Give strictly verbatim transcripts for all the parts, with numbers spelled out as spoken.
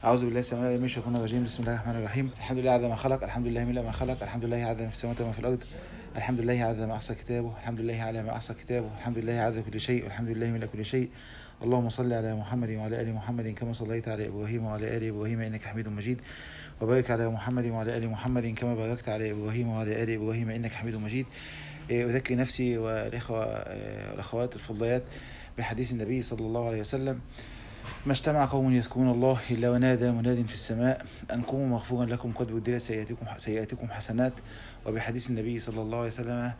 أعوذ بالله السميع العليم من الشيطان الرجيم. بسم الله الرحمن الرحيم. الحمد لله عدد ما خلق، الحمد لله ملء ما خلق، الحمد لله عدد ما في السماوات وما في الأرض، الحمد لله عدد ما أحصى كتابه، الحمد لله على ما أحصى كتابه، الحمد لله عدد كل شيء، والحمد لله ملء كل شيء. اللهم صل على محمد وعلى آل محمد كما صليت على إبراهيم وعلى آل إبراهيم إنك حميد مجيد، وبارك على محمد وعلى آل محمد كما باركت على إبراهيم وعلى آل إبراهيم إنك حميد مجيد. أذكر نفسي والإخوة والأخوات الفضليات بحديث النبي صلى الله عليه وسلم: ما اجتمع قوم يذكرون الله إلا ونادى مناد في السماء أن قوموا مغفورا لكم قد بدلت سيئاتكم سيئاتكم حسنات. وبحديث النبي صلى الله عليه وسلم: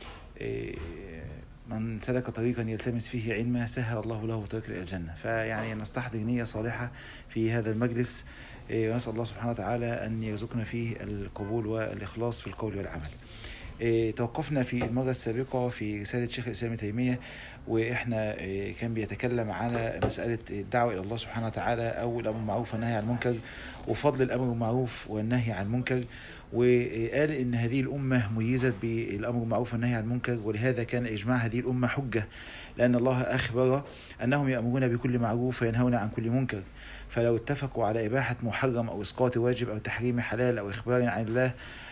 من سلك طريقا يلتمس فيه علما سهل الله له طريقا إلى الجنة. فيعني نستحضر نية صالحة في هذا المجلس، ونسأل الله سبحانه وتعالى أن يرزقنا فيه القبول والإخلاص في القول والعمل. توقفنا في المرة السابقة في رسالة شيخ الإسلام ابن تيمية، وإحنا كان بيتكلم على مسألة الدعوة إلى الله سبحانه وتعالى، أو الأمر بالمعروف والنهي عن المنكر، وفضل الأمر بالمعروف والنهي عن المنكر. وقال إن هذه الأمة ميزت بالأمر بالمعروف والنهي عن المنكر، ولهذا كان إجماع هذه الأمة حجة، لأن الله أخبر أنهم يأمرون بكل معروف وينهون عن كل منكر. فلو اتفقوا على إباحة محرم أو إسقاط واجب أو تحريم حلال أو إخبار عن الله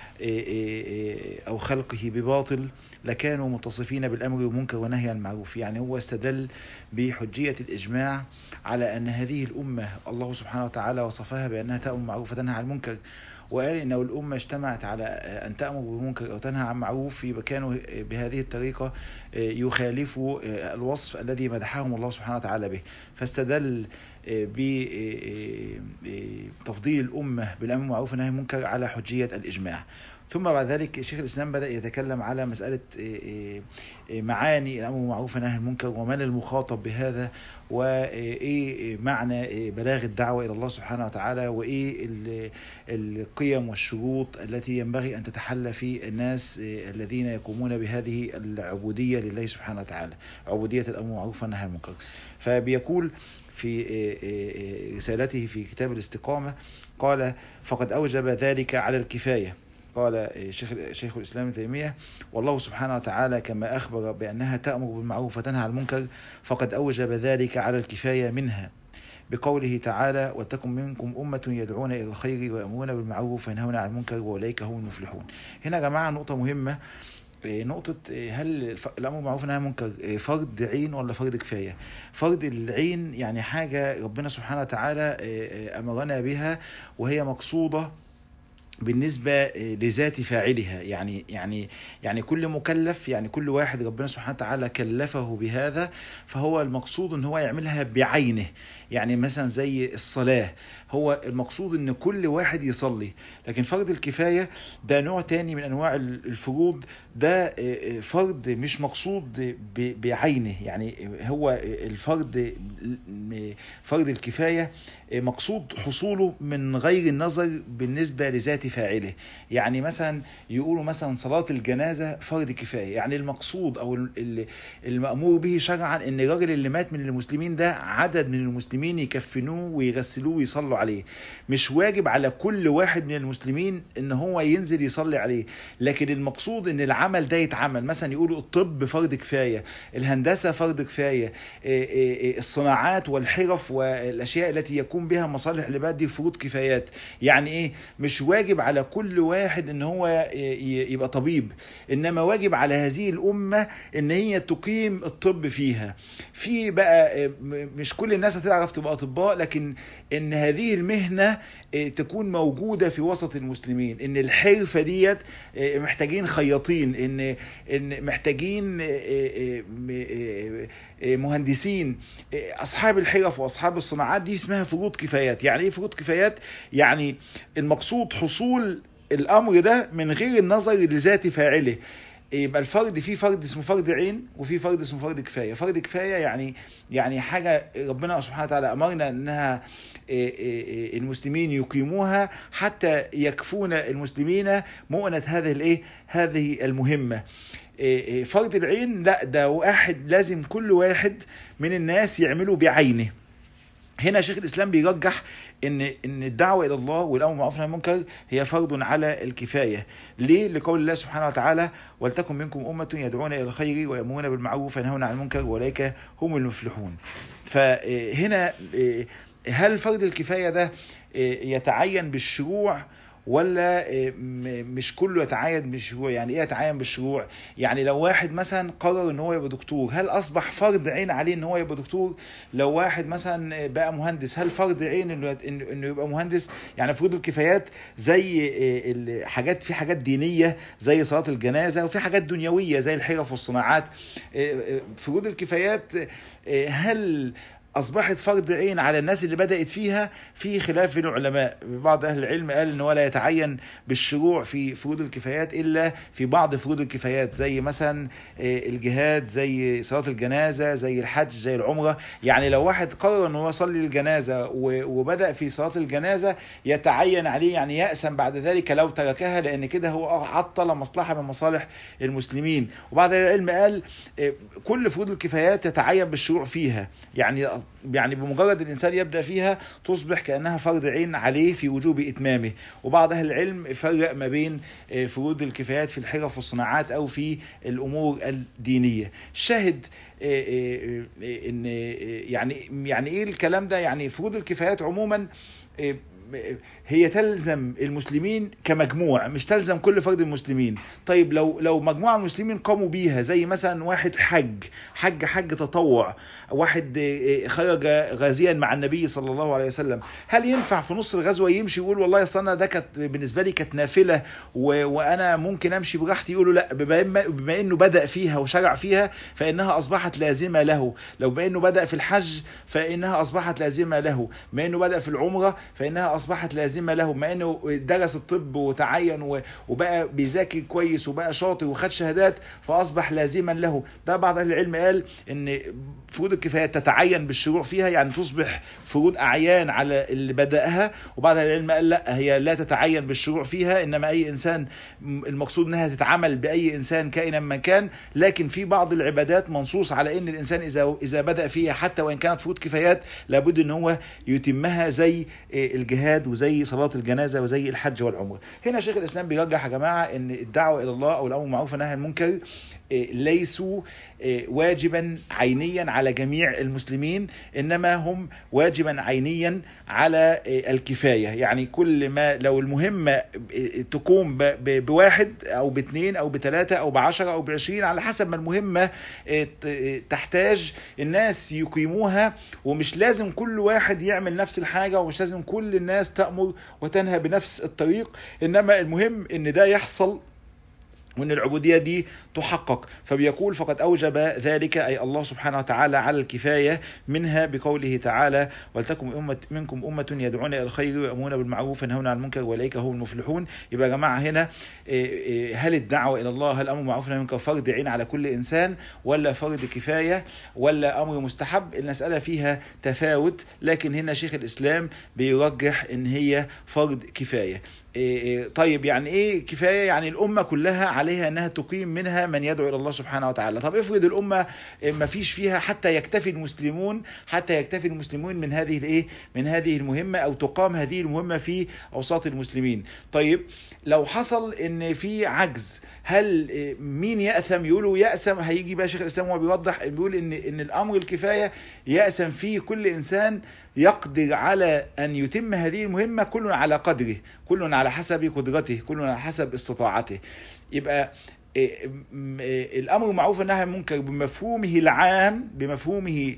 أو خلقه بباطل لكانوا متصفين بالأمر بالمنكر والنهي عن المعروف. يعني هو استدل بحجية الإجماع على أن هذه الأمة الله سبحانه وتعالى وصفها بأنها تأمر بالمعروف وتنهى عن المنكر، وقال إنه الأمة اجتمعت على أن تأمر بالمنكر أو تنهى عن معروف، يبقى كانوا بهذه الطريقة يخالفوا الوصف الذي مدحهم الله سبحانه وتعالى به. فاستدل بتفضيل الأمة بالأمر بالمعروف والنهي عن المنكر على حجية الإجماع. ثم بعد ذلك شيخ الإسلام بدأ يتكلم على مسألة معاني الأمر بالمعروف والنهي عن المنكر، ومن المخاطب بهذا، وإيه معنى بلاغ الدعوة إلى الله سبحانه وتعالى، وإيه القيم والشروط التي ينبغي أن تتحلى في الناس الذين يقومون بهذه العبودية لله سبحانه وتعالى، عبودية الأمر بالمعروف والنهي عن المنكر. فبيقول في رسالته في كتاب الاستقامة قال: فقد أوجب ذلك على الكفاية. قال شيخ, شيخ الإسلام ابن تيمية: والله سبحانه وتعالى كما أخبر بأنها تأمر بالمعروف وتنهى عن المنكر فقد أوجب ذلك على الكفاية منها بقوله تعالى: ولتكن منكم أمة يدعون إلى الخير ويأمرون بالمعروف وينهون عن المنكر وأولئك هم المفلحون. هنا يا جماعة نقطة مهمة، نقطة هل الأمر بالمعروف والنهي عن المنكر فرض عين ولا فرض كفاية؟ فرض العين يعني حاجة ربنا سبحانه وتعالى أمرنا بها وهي مقصودة بالنسبة لذات فاعلها، يعني يعني يعني كل مكلف، يعني كل واحد ربنا سبحانه وتعالى كلفه بهذا فهو المقصود ان هو يعملها بعينه. يعني مثلا زي الصلاة، هو المقصود ان كل واحد يصلي. لكن فرض الكفاية ده نوع تاني من انواع الفروض، ده فرض مش مقصود بعينه. يعني هو الفرض فرض الكفاية مقصود حصوله من غير النظر بالنسبة لذات فاعله. يعني مثلا يقولوا مثلا صلاة الجنازة فرض كفاية، يعني المقصود او المأمور به شرعا ان الراجل اللي مات من المسلمين ده عدد من المسلمين يكفنوه ويغسلوه ويصلوا عليه، مش واجب على كل واحد من المسلمين ان هو ينزل يصلي عليه. لكن المقصود ان العمل ده يتعمل. مثلا يقولوا الطب فرض كفاية، الهندسة فرض كفاية، الصناعات والحرف والاشياء التي يكون بها مصالح العباد دي فروض كفايات. يعني ايه؟ مش واجب على كل واحد ان هو يبقى طبيب، انما واجب على هذه الامة ان هي تقيم الطب فيها. في بقى مش كل الناس هتعرف تبقى اطباء، لكن ان هذه المهنة تكون موجودة في وسط المسلمين، ان الحرفة ديت محتاجين خياطين، ان ان محتاجين مهندسين، اصحاب الحرف واصحاب الصناعات دي اسمها فروض كفايات. يعني ايه فروض كفايات؟ يعني المقصود حصول الامر ده من غير النظر لذات فاعله. يبقى الفرد فيه فرد اسمه فرد عين، وفي فرد اسمه فرد كفاية. فرد كفاية يعني يعني حاجة ربنا سبحانه وتعالى أمرنا أنها المسلمين يقيموها حتى يكفون المسلمين مؤنة هذه الايه هذه المهمة. فرد العين لا، ده واحد لازم كل واحد من الناس يعمله بعينه. هنا شيخ الإسلام بيرجح ان ان الدعوة الى الله والامر بالمعروف والنهي عن المنكر هي فرض على الكفاية. ليه؟ لقول الله سبحانه وتعالى: ولتكن منكم أمة يدعون الى الخير ويأمرون بالمعروف وينهون عن المنكر واولئك هم المفلحون. فهنا هل فرض الكفاية ده يتعين بالشروع ولا مش كله يتعين بالشروع؟ يعني ايه يتعين بالشروع؟ يعني لو واحد مثلا قرر ان هو يبقى دكتور، هل اصبح فرض عين عليه ان هو يبقى دكتور؟ لو واحد مثلا بقى مهندس، هل فرض عين انه انه يبقى مهندس؟ يعني فروض الكفايات زي الحاجات، في حاجات دينية زي صلاة الجنازة، وفي حاجات دنيوية زي الحرف والصناعات. فروض الكفايات هل اصبحت فرض عين على الناس اللي بدأت فيها؟ في خلاف بين العلماء. بعض اهل العلم قال ان هو لا يتعين بالشروع في فروض الكفايات الا في بعض فروض الكفايات، زي مثلا الجهاد، زي صلاة الجنازة، زي الحج، زي العمرة. يعني لو واحد قرر ان هو يصلي الجنازة وبدأ في صلاة الجنازة يتعين عليه، يعني يأثم بعد ذلك لو تركها، لان كده هو عطل مصلحة من مصالح المسلمين. وبعض اهل العلم قال كل فروض الكفايات يتعين بالشروع فيها، يعني يعني بمجرد الإنسان يبدأ فيها تصبح كأنها فرض عين عليه في وجوب إتمامه. وبعض أهل العلم فرق ما بين فروض الكفايات في الحرف والصناعات أو في الأمور الدينية. الشاهد إن يعني يعني إيه الكلام ده؟ يعني فروض الكفايات عموما هي تلزم المسلمين كمجموع، مش تلزم كل فرد المسلمين. طيب لو لو مجموعة المسلمين قاموا بيها، زي مثلا واحد حج حج حج تطوع، واحد خرج غازيا مع النبي صلى الله عليه وسلم، هل ينفع في نص الغزوة يمشي يقول والله اصل انا ده كانت بالنسبة لي كانت نافلة وانا ممكن امشي براحتي؟ يقولوا لا، بما انه بدأ فيها وشرع فيها فانها اصبحت لازمة له. لو بما انه بدأ في الحج فانها اصبحت لازمة له، بما انه بدأ في العمرة فانها اصبحت لازمة له، ما انه درس الطب وتعين وبقى بيذاكر كويس وبقى شاطر وخد شهادات فاصبح لازما له. ده بعض اهل العلم قال ان فروض الكفاية تتعين بالشروع فيها، يعني تصبح فروض اعيان على اللي بدأها. وبعض اهل العلم قال لا، هي لا تتعين بالشروع فيها، انما اي انسان المقصود انها تتعمل باي انسان كائنا من كان. لكن في بعض العبادات منصوص على ان الانسان اذا اذا بدأ فيها حتى وان كانت فروض كفايات لابد ان هو يتمها، زي الجهاد وزي صلاة الجنازة وزي الحج والعمرة. هنا شيخ الإسلام بيرجح يا جماعة ان الدعوة إلى الله أو الأمر بالمعروف والنهي عن المنكر ليسوا واجبا عينيا على جميع المسلمين، إنما هم واجبا عينيا على الكفاية. يعني كل ما لو المهمة تقوم بواحد أو باثنين أو بثلاثة أو بعشرة أو بعشرين على حسب ما المهمة تحتاج، الناس يقيموها، ومش لازم كل واحد يعمل نفس الحاجة، ومش لازم كل الناس تأمر وتنهى بنفس الطريق، إنما المهم إن ده يحصل وأن العبودية دي تحقق. فبيقول فقد أوجب ذلك أي الله سبحانه وتعالى على الكفاية منها بقوله تعالى ولتكن أمة منكم أمة يدعون إلى الخير ويأمرون بالمعروف وينهون عن المنكر وأولئك هم المفلحون. يبقى يا جماعة هنا هل الدعوة إلى الله، هل الأمر بالمعروف والنهي عن المنكر فرض عين على كل إنسان ولا فرض كفاية ولا أمر مستحب؟ المسألة فيها تفاوت، لكن هنا شيخ الإسلام بيرجح إن هي فرض كفاية. طيب يعني ايه كفاية؟ يعني الامة كلها عليها انها تقيم منها من يدعو الى الله سبحانه وتعالى. طب افرض الامة ما فيش فيها حتى يكتفي المسلمون حتى يكتفي المسلمون من هذه الايه من هذه المهمة، او تقام هذه المهمة في اوساط المسلمين. طيب لو حصل ان في عجز، هل مين يأثم؟ يقولوا يأثم، هيجي بقى شيخ الإسلام وهو بيوضح بيقول إن إن الأمر الكفاية يأثم فيه كل إنسان يقدر على أن يتم هذه المهمة، كل على قدره، كل على حسب قدرته، كل على حسب استطاعته. يبقى الأمر بالمعروف والنهي عن المنكر بمفهومه العام، بمفهومه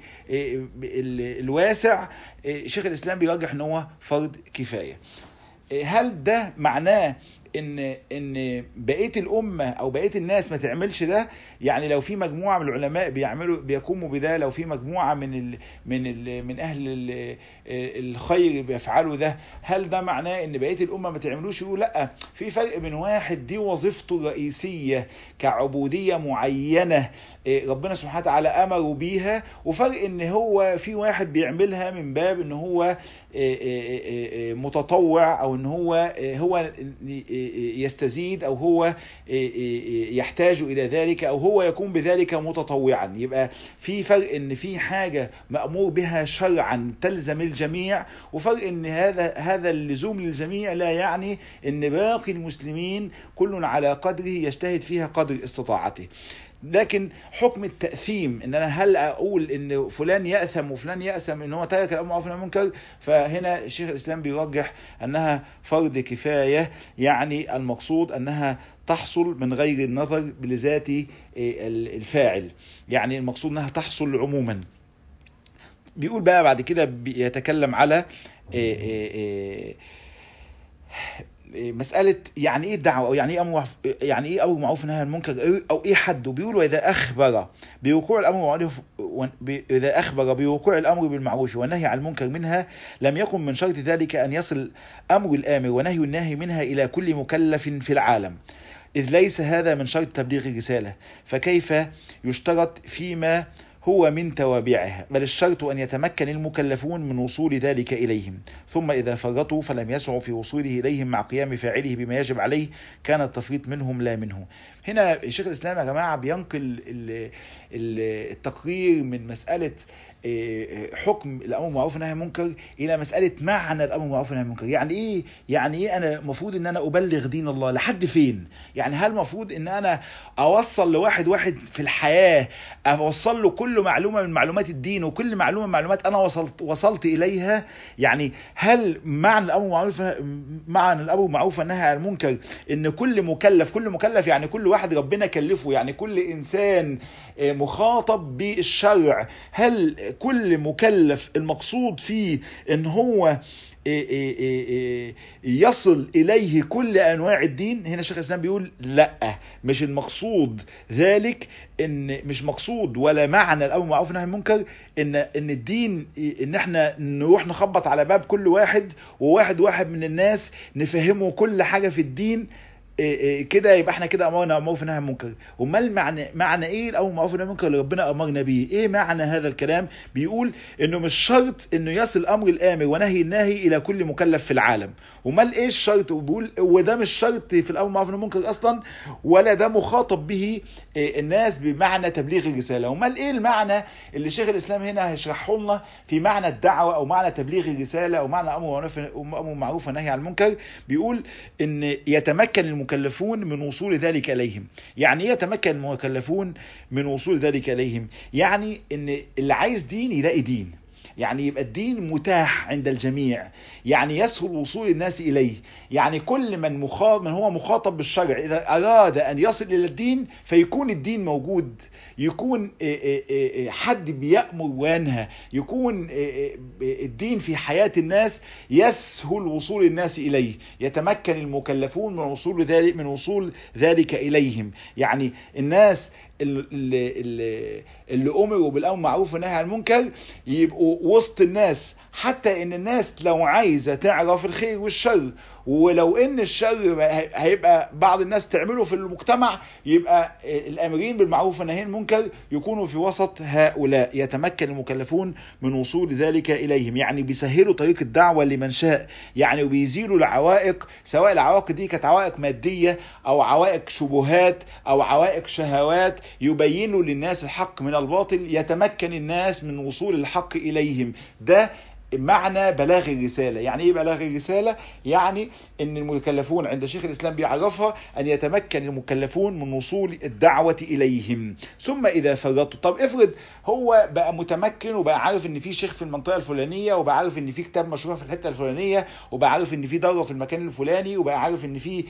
الواسع، شيخ الإسلام بيرجح إن هو فرض كفاية. هل ده معناه ان ان بقيه الامه او بقيه الناس ما تعملش ده؟ يعني لو في مجموعه من العلماء بيعملوا بيقوموا بده، لو في مجموعه من ال من ال من اهل ال الخير بيفعلوا ده، هل ده معناه ان بقيه الامه ما تعملوش؟ يقولوا لا، في فرق بين واحد دي وظيفته الرئيسيه كعبوديه معينه ربنا سبحانه وتعالى امره بيها، وفرق ان هو في واحد بيعملها من باب ان هو متطوع، او ان هو هو يستزيد، او هو يحتاج الى ذلك، او هو يكون بذلك متطوعا. يبقى في فرق ان في حاجة مأمور بها شرعا تلزم الجميع، وفرق ان هذا هذا اللزوم للجميع لا يعني ان باقي المسلمين كل على قدره يجتهد فيها قدر استطاعته. لكن حكم التأثيم ان انا هل اقول ان فلان يأثم وفلان يأثم ان هو ترك الامر بالمعروف والنهي عن المنكر، فهنا الشيخ الاسلام بيرجح انها فرض كفاية، يعني المقصود انها تحصل من غير النظر لذات الفاعل، يعني المقصود انها تحصل عموما. بيقول بقى بعد كده بيتكلم على مسألة يعني ايه الدعوة، او يعني ايه امر يعني ايه امر معروف ونهي عن المنكر، او ايه حده. بيقول واذا اخبر بوقوع الامر بالمعروف اذا اخبر بوقوع الامر بالمعروف والنهي عن المنكر منها لم يكن من شرط ذلك ان يصل امر الامر ونهي الناهي منها الى كل مكلف في العالم، إذ ليس هذا من شرط تبليغ الرسالة، فكيف يشترط فيما هو من توابعها، بل الشرط أن يتمكن المكلفون من وصول ذلك إليهم، ثم إذا فرطوا فلم يسعوا في وصوله إليهم مع قيام فاعله بما يجب عليه كان التفريط منهم لا منه. هنا شيخ الإسلام يا جماعة بينقل التقرير من مسألة حكم الامر بالمعروف والنهي عن المنكر الى مساله معنى الامر بالمعروف والنهي عن المنكر. يعني ايه يعني ايه انا المفروض ان انا ابلغ دين الله لحد فين؟ يعني هل المفروض ان انا اوصل لواحد واحد في الحياه، اوصل له كل معلومه من معلومات الدين وكل معلومه من معلومات انا وصلت وصلت اليها؟ يعني هل معنى الامر بالمعروف معنى الامر بالمعروف والنهي عن المنكر ان كل مكلف كل مكلف يعني كل واحد ربنا كلفه، يعني كل انسان مخاطب بالشرع، هل كل مكلف المقصود فيه ان هو يصل اليه كل انواع الدين؟ هنا الشيخ الاسلام بيقول لا، مش المقصود ذلك، ان مش مقصود ولا معنى الامر بالمعروف والنهي عن المنكر ان ان الدين ان احنا نروح نخبط على باب كل واحد وواحد واحد من الناس نفهمه كل حاجة في الدين كده يبقى احنا كده امرنا بالمعروف والنهي عن المنكر. امال معنى معنى ايه الامر بالمعروف والنهي عن المنكر اللي ربنا امرنا بيه؟ ايه معنى هذا الكلام؟ بيقول انه مش شرط انه يصل امر الامر ونهي الناهي الى كل مكلف في العالم. امال ايه الشرط؟ وبيقول وده مش شرط في الامر بالمعروف والنهي عن المنكر اصلا، ولا ده مخاطب به الناس بمعنى تبليغ الرساله. امال ايه المعنى اللي شيخ الاسلام هنا هيشرحه لنا في معنى الدعوه او معنى تبليغ الرساله او معنى امر بالمعروف والنهي عن المنكر؟ بيقول ان يتمكن المكلفون من وصول ذلك إليهم. يعني ايه يتمكن المكلفون من وصول ذلك إليهم؟ يعني ان اللي عايز دين يلاقي دين، يعني يبقى الدين متاح عند الجميع، يعني يسهل وصول الناس إليه. يعني كل من, مخاطب من هو مخاطب بالشرع إذا أراد أن يصل إلى الدين فيكون الدين موجود، يكون حد بيأمر وينهى، يكون الدين في حياة الناس يسهل وصول الناس إليه، يتمكن المكلفون من وصول ذلك من وصول ذلك إليهم. يعني الناس اللي, اللي, اللي أمروا بالأمر بالمعروف والنهي عن المنكر يبقوا وسط الناس، حتى ان الناس لو عايزة تعرف الخير والشر، ولو ان الشر هيبقى بعض الناس تعمله في المجتمع، يبقى الامرين بالمعروف والنهي عن المنكر يكونوا في وسط هؤلاء، يتمكن المكلفون من وصول ذلك اليهم. يعني بيسهلوا طريق الدعوة لمن شاء، يعني وبيزيلوا العوائق، سواء العوائق دي كانت عوائق مادية او عوائق شبهات او عوائق شهوات، يبينوا للناس الحق من الباطل، يتمكن الناس من وصول الحق اليهم. ده معنى بلاغ الرسالة. يعني ايه بلاغ الرسالة؟ يعني ان المكلفون عند شيخ الاسلام بيعرفها ان يتمكن المكلفون من وصول الدعوة اليهم. ثم اذا فرطوا، طب افرض هو بقى متمكن وبقى عارف ان في شيخ في المنطقة الفلانية، وبقى عارف ان في كتاب مشروع في الحتة الفلانية، وبقى عارف ان في دورة في المكان الفلاني، وبقى عارف ان في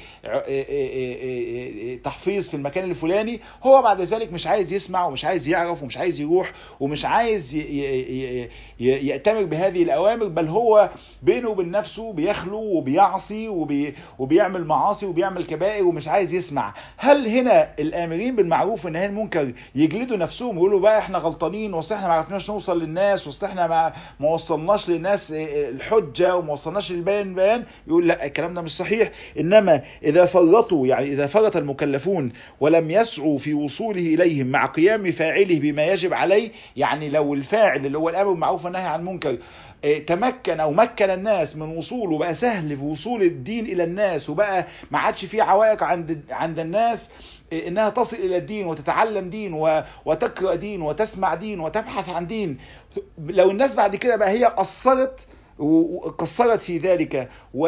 تحفيظ في المكان الفلاني، هو بعد ذلك مش عايز يسمع ومش عايز يعرف ومش عايز يروح ومش عايز يأتمر بهذه الأوامر، بل هو بينه وبين نفسه بيخلو وبيعصي وبي وبيعمل معاصي وبيعمل كبائر ومش عايز يسمع. هل هنا الآمرين بالمعروف والنهي عن المنكر يجلدوا نفسهم ويقولوا بقى احنا غلطانين، واصل احنا ما عرفناش نوصل للناس، واصل احنا ما ما وصلناش للناس الحجة وما وصلناش للبيان بيان؟ يقول لا، الكلام ده مش صحيح. انما اذا فرطوا، يعني اذا فرط المكلفون ولم يسعوا في وصوله اليهم مع قيام فاعله بما يجب عليه، يعني لو الفاعل اللي هو الامر بالمعروف والنهي عن المنكر تمكن او مكن الناس من وصوله، بقى سهل في وصول الدين الى الناس، وبقى ما عادش فيه عوائق عند عند الناس انها تصل الى الدين وتتعلم دين وتقرأ دين وتسمع دين وتبحث عن دين. لو الناس بعد كده بقى هي قصرت وقصرت في ذلك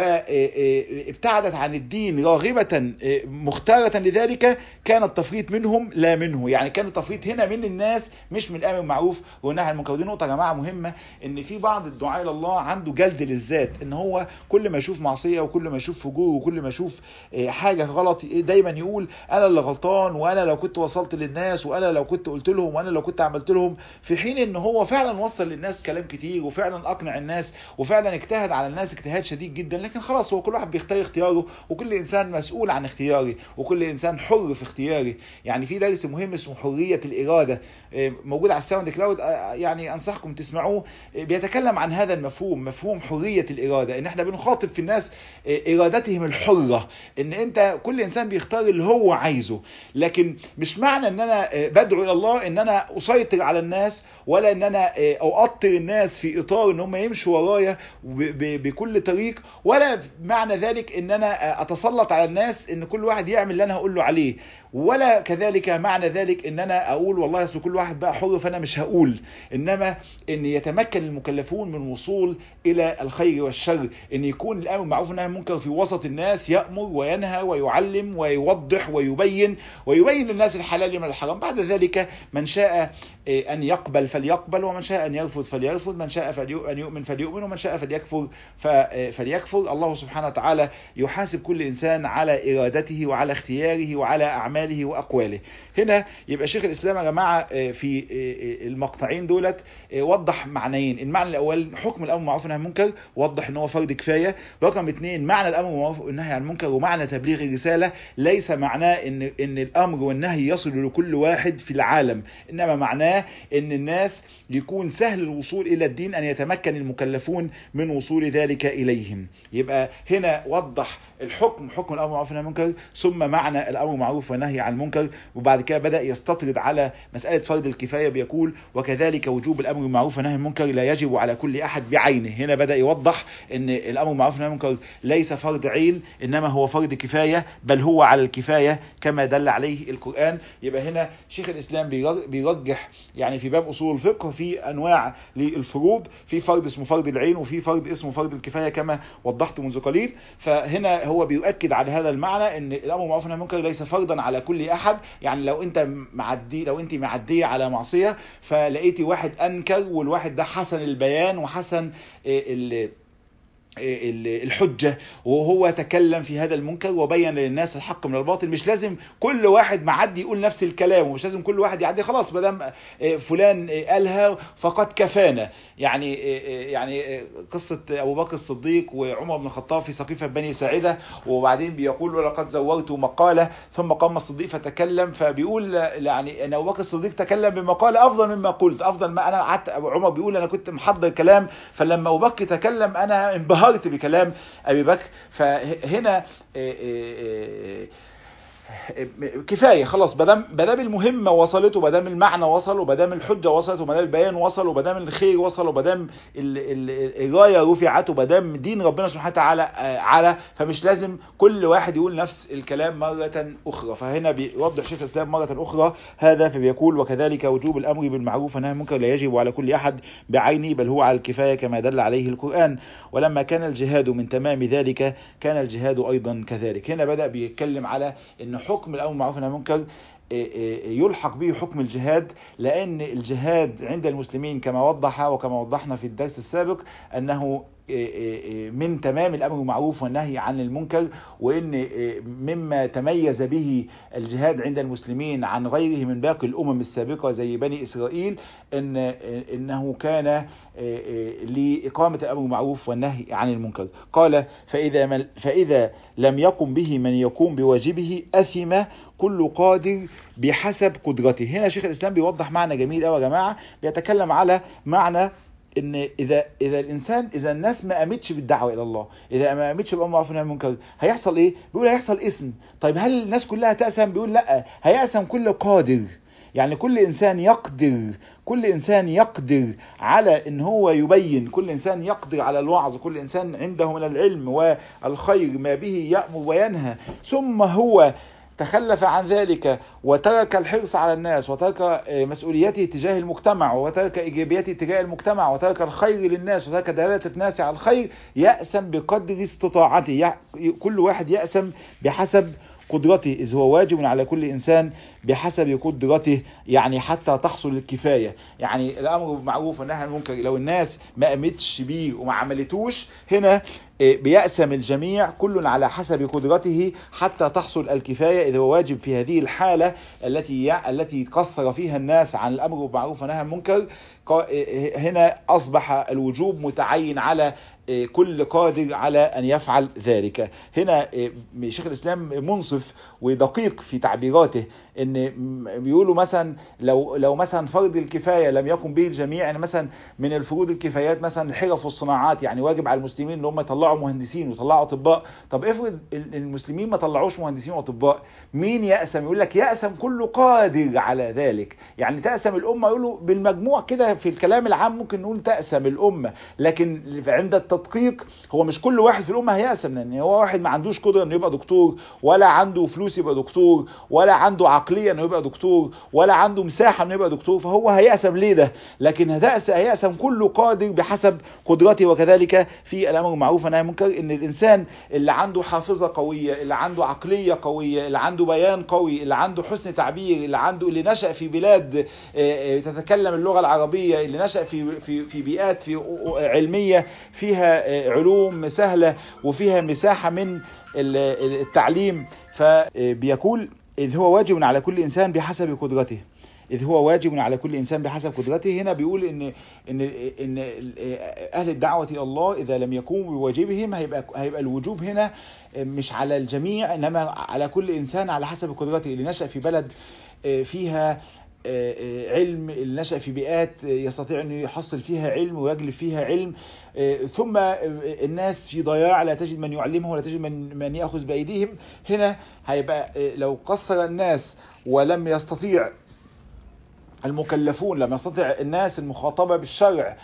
وابتعدت عن الدين راغبة مختارة لذلك، كان التفريط منهم لا منه. يعني كان التفريط هنا من الناس مش من الامر بالمعروف والنهي عن المنكر. دي نقطة يا جماعة مهمة، ان في بعض الدعاء الى الله عنده جلد للذات، ان هو كل ما يشوف معصية وكل ما يشوف فجور وكل ما يشوف حاجة غلط دايما يقول انا اللي غلطان، وانا لو كنت وصلت للناس، وانا لو كنت قلت لهم، وانا لو كنت عملت لهم، في حين ان هو فعلا وصل للناس كلام كتير وفعلا اقنع الناس وفعلا اجتهد على الناس اجتهاد شديد جدا. لكن خلاص هو كل واحد بيختار اختياره، وكل انسان مسؤول عن اختياره، وكل انسان حر في اختياره. يعني في درس مهم اسمه حرية الارادة موجود على الساوند كلاود، يعني انصحكم تسمعوه، بيتكلم عن هذا المفهوم، مفهوم حرية الارادة، ان احنا بنخاطب في الناس ارادتهم الحرة، ان انت كل انسان بيختار اللي هو عايزه. لكن مش معنى ان انا بدعو الى الله ان انا اسيطر على الناس، ولا ان انا اؤطر الناس في اطار ان هم يمشوا ورايا بكل طريق، ولا معنى ذلك ان انا اتسلط على الناس ان كل واحد يعمل اللي انا هقول له عليه، ولا كذلك معنى ذلك ان انا اقول والله اصل كل واحد بقى حر فانا مش هقول. انما ان يتمكن المكلفون من وصول الى الخير والشر، ان يكون الامر بالمعروف والنهي عن المنكر في وسط الناس، يأمر وينهى ويعلم ويوضح ويبين ويبين للناس الحلال من الحرام. بعد ذلك من شاء ان يقبل فليقبل، ومن شاء ان يرفض فليرفض، من شاء ان يؤمن فليؤمن، ومن شاء فليكفر فليكفر. الله سبحانه وتعالى يحاسب كل انسان على ارادته وعلى اختياره وعلى اعماله واقواله. هنا يبقى شيخ الاسلام يا جماعه في المقطعين دولت وضح معنيين. المعنى الاول حكم الامر بالمعروف والنهي عن المنكر، وضح ان هو فرض كفايه. رقم اثنين معنى الامر بالمعروف والنهي عن المنكر ومعنى تبليغ الرساله، ليس معناه ان ان الامر والنهي يصل لكل واحد في العالم، انما معناه ان الناس يكون سهل الوصول الى الدين، ان يتمكن المكلفون من وصول ذلك اليهم. يبقى هنا وضح الحكم، حكم الامر بالمعروف والنهي عن المنكر، ثم معنى الامر بالمعروف والنهي عن المنكر، وبعد كده بدا يستطرد على مساله فرض الكفايه، بيقول وكذلك وجوب الامر بالمعروف والنهي عن المنكر لا يجب على كل احد بعينه. هنا بدا يوضح ان الامر بالمعروف والنهي عن المنكر ليس فرض عين، انما هو فرض كفايه، بل هو على الكفايه كما دل عليه القران. يبقى هنا شيخ الاسلام بيرجح يعني في باب اصول الفقه في انواع للفروض، في فرض اسمه فرض العين، وفي فرض اسمه فرض الكفايه كما وضحت منذ قليل. فهنا هو بيؤكد على هذا المعنى ان الامر بالمعروف والنهي عن المنكر ليس فرضا على كل احد. يعني لو انت معدي لو انت معديه على معصيه فلقيتي واحد انكر، والواحد ده حسن البيان وحسن ال الحجة وهو تكلم في هذا المنكر وبين للناس الحق من الباطل، مش لازم كل واحد معدي يقول نفس الكلام، ومش لازم كل واحد يعدي خلاص ما دام فلان قالها فقد كفانا. يعني يعني قصة ابو بكر الصديق وعمر بن الخطاب في سقيفة بني ساعدة، وبعدين بيقول لقد زورت مقالة، ثم قام الصديق فتكلم، فبيقول يعني ان ابو بكر الصديق تكلم بمقالة افضل مما قلت، افضل ما انا قعدت. عمر بيقول انا كنت محضر كلام، فلما ابو بكر تكلم انا انبهرت بكلام ابي بكر. فهنا كفايه خلاص، بدام بدام المهمه وصلت، وبدام المعنى وصل، وبدام الحجه وصلت، وبدام البيان وصل، وبدام الخير وصل، وبدام الرايه رفعت، وبدام دين ربنا سبحانه وتعالى على، فمش لازم كل واحد يقول نفس الكلام مره اخرى. فهنا بيوضح شيخ الاسلام مره اخرى هذا، فبيقول وكذلك وجوب الامر بالمعروف والنهي عن المنكر لا يجب على كل احد بعينه، بل هو على الكفايه كما دل عليه القران. ولما كان الجهاد من تمام ذلك كان الجهاد ايضا كذلك. هنا بدا بيتكلم على ان حكم الامر بالمعروف والنهي عن المنكر يلحق به حكم الجهاد، لان الجهاد عند المسلمين كما وضح وكما وضحنا في الدرس السابق انه من تمام الامر بالمعروف والنهي عن المنكر، وان مما تميز به الجهاد عند المسلمين عن غيره من باقي الامم السابقه زي بني اسرائيل ان انه كان لاقامه الامر بالمعروف والنهي عن المنكر. قال فاذا فاذا لم يقم به من يقوم بواجبه اثم كل قادر بحسب قدرته. هنا شيخ الاسلام بيوضح معنى جميل قوي يا جماعه، بيتكلم على معنى ان اذا اذا الانسان اذا الناس ما قامتش بالدعوه الى الله، اذا ما قامتش بالامر بالمعروف والنهي عن المنكر، هيحصل ايه؟ بيقول هيحصل اسم. طيب هل الناس كلها تأسم؟ بيقول لا، هيأسم كل قادر. يعني كل انسان يقدر كل انسان يقدر على ان هو يبين، كل انسان يقدر على الوعظ، كل انسان عنده من العلم والخير ما به يأمر وينهى، ثم هو تخلف عن ذلك وترك الحرص على الناس وترك مسؤوليته تجاه المجتمع وترك إيجابيته تجاه المجتمع وترك الخير للناس وترك دلالة الناس على الخير، يأسم بقدر استطاعته. كل واحد يأسم بحسب قدرته، إذ هو واجب على كل إنسان بحسب قدرته، يعني حتى تحصل الكفاية. يعني الأمر بالمعروف والنهي عن المنكر لو الناس ما قامتش بيه وما عملتوش، هنا بيأسم الجميع كل على حسب قدرته حتى تحصل الكفاية، إذ هو واجب في هذه الحالة التي التي قصر فيها الناس عن الأمر بالمعروف والنهي عن المنكر. هنا أصبح الوجوب متعين على كل قادر على أن يفعل ذلك. هنا شيخ الإسلام منصف ودقيق في تعبيراته، ان بيقولوا مثلا لو لو مثلا فرض الكفايه لم يقم به الجميع، يعني مثلا من الفروض الكفايات مثلا الحرف والصناعات، يعني واجب على المسلمين ان هم يطلعوا مهندسين ويطلعوا اطباء. طب افرض المسلمين ما طلعوش مهندسين واطباء، مين يأسم؟ يقول لك يأسم كل قادر على ذلك. يعني تأسم الامه، يقولوا بالمجموع كده في الكلام العام ممكن نقول تأسم الامه، لكن عند التدقيق هو مش كل واحد في الامه هيأسم، لان هو واحد ما عندوش قدره انه يبقى دكتور، ولا عنده فلوس يبقى دكتور، ولا عنده عقليه انه يبقى دكتور، ولا عنده مساحه انه يبقى دكتور، فهو هيأسم ليه ده؟ لكن هيأسم كل قادر بحسب قدرته. وكذلك في الامر بالمعروف والنهي عن المنكر، ان الانسان اللي عنده حافظه قويه، اللي عنده عقليه قويه، اللي عنده بيان قوي، اللي عنده حسن تعبير، اللي عنده اللي نشأ في بلاد تتكلم اللغه العربيه، اللي نشأ في في في بيئات في علميه فيها علوم سهله وفيها مساحه من التعليم، فبيقول إذ هو واجب على كل إنسان بحسب قدرته. إذ هو واجب على كل إنسان بحسب قدرته. هنا بيقول إن إن إن أهل الدعوة إلى الله إذا لم يقوموا بواجبهم هيبقى هيبقى الوجوب هنا مش على الجميع، إنما على كل إنسان على حسب قدرته. اللي نشأ في بلد فيها علم، اللي نشأ في بيئات يستطيع أن يحصل فيها علم ويجلب فيها علم، ثم الناس في ضياع لا تجد من يعلمه ولا تجد من من يأخذ بأيديهم، هنا هيبقى لو قصر الناس ولم يستطيع المكلفون، لم يستطع الناس المخاطبة بالشرع،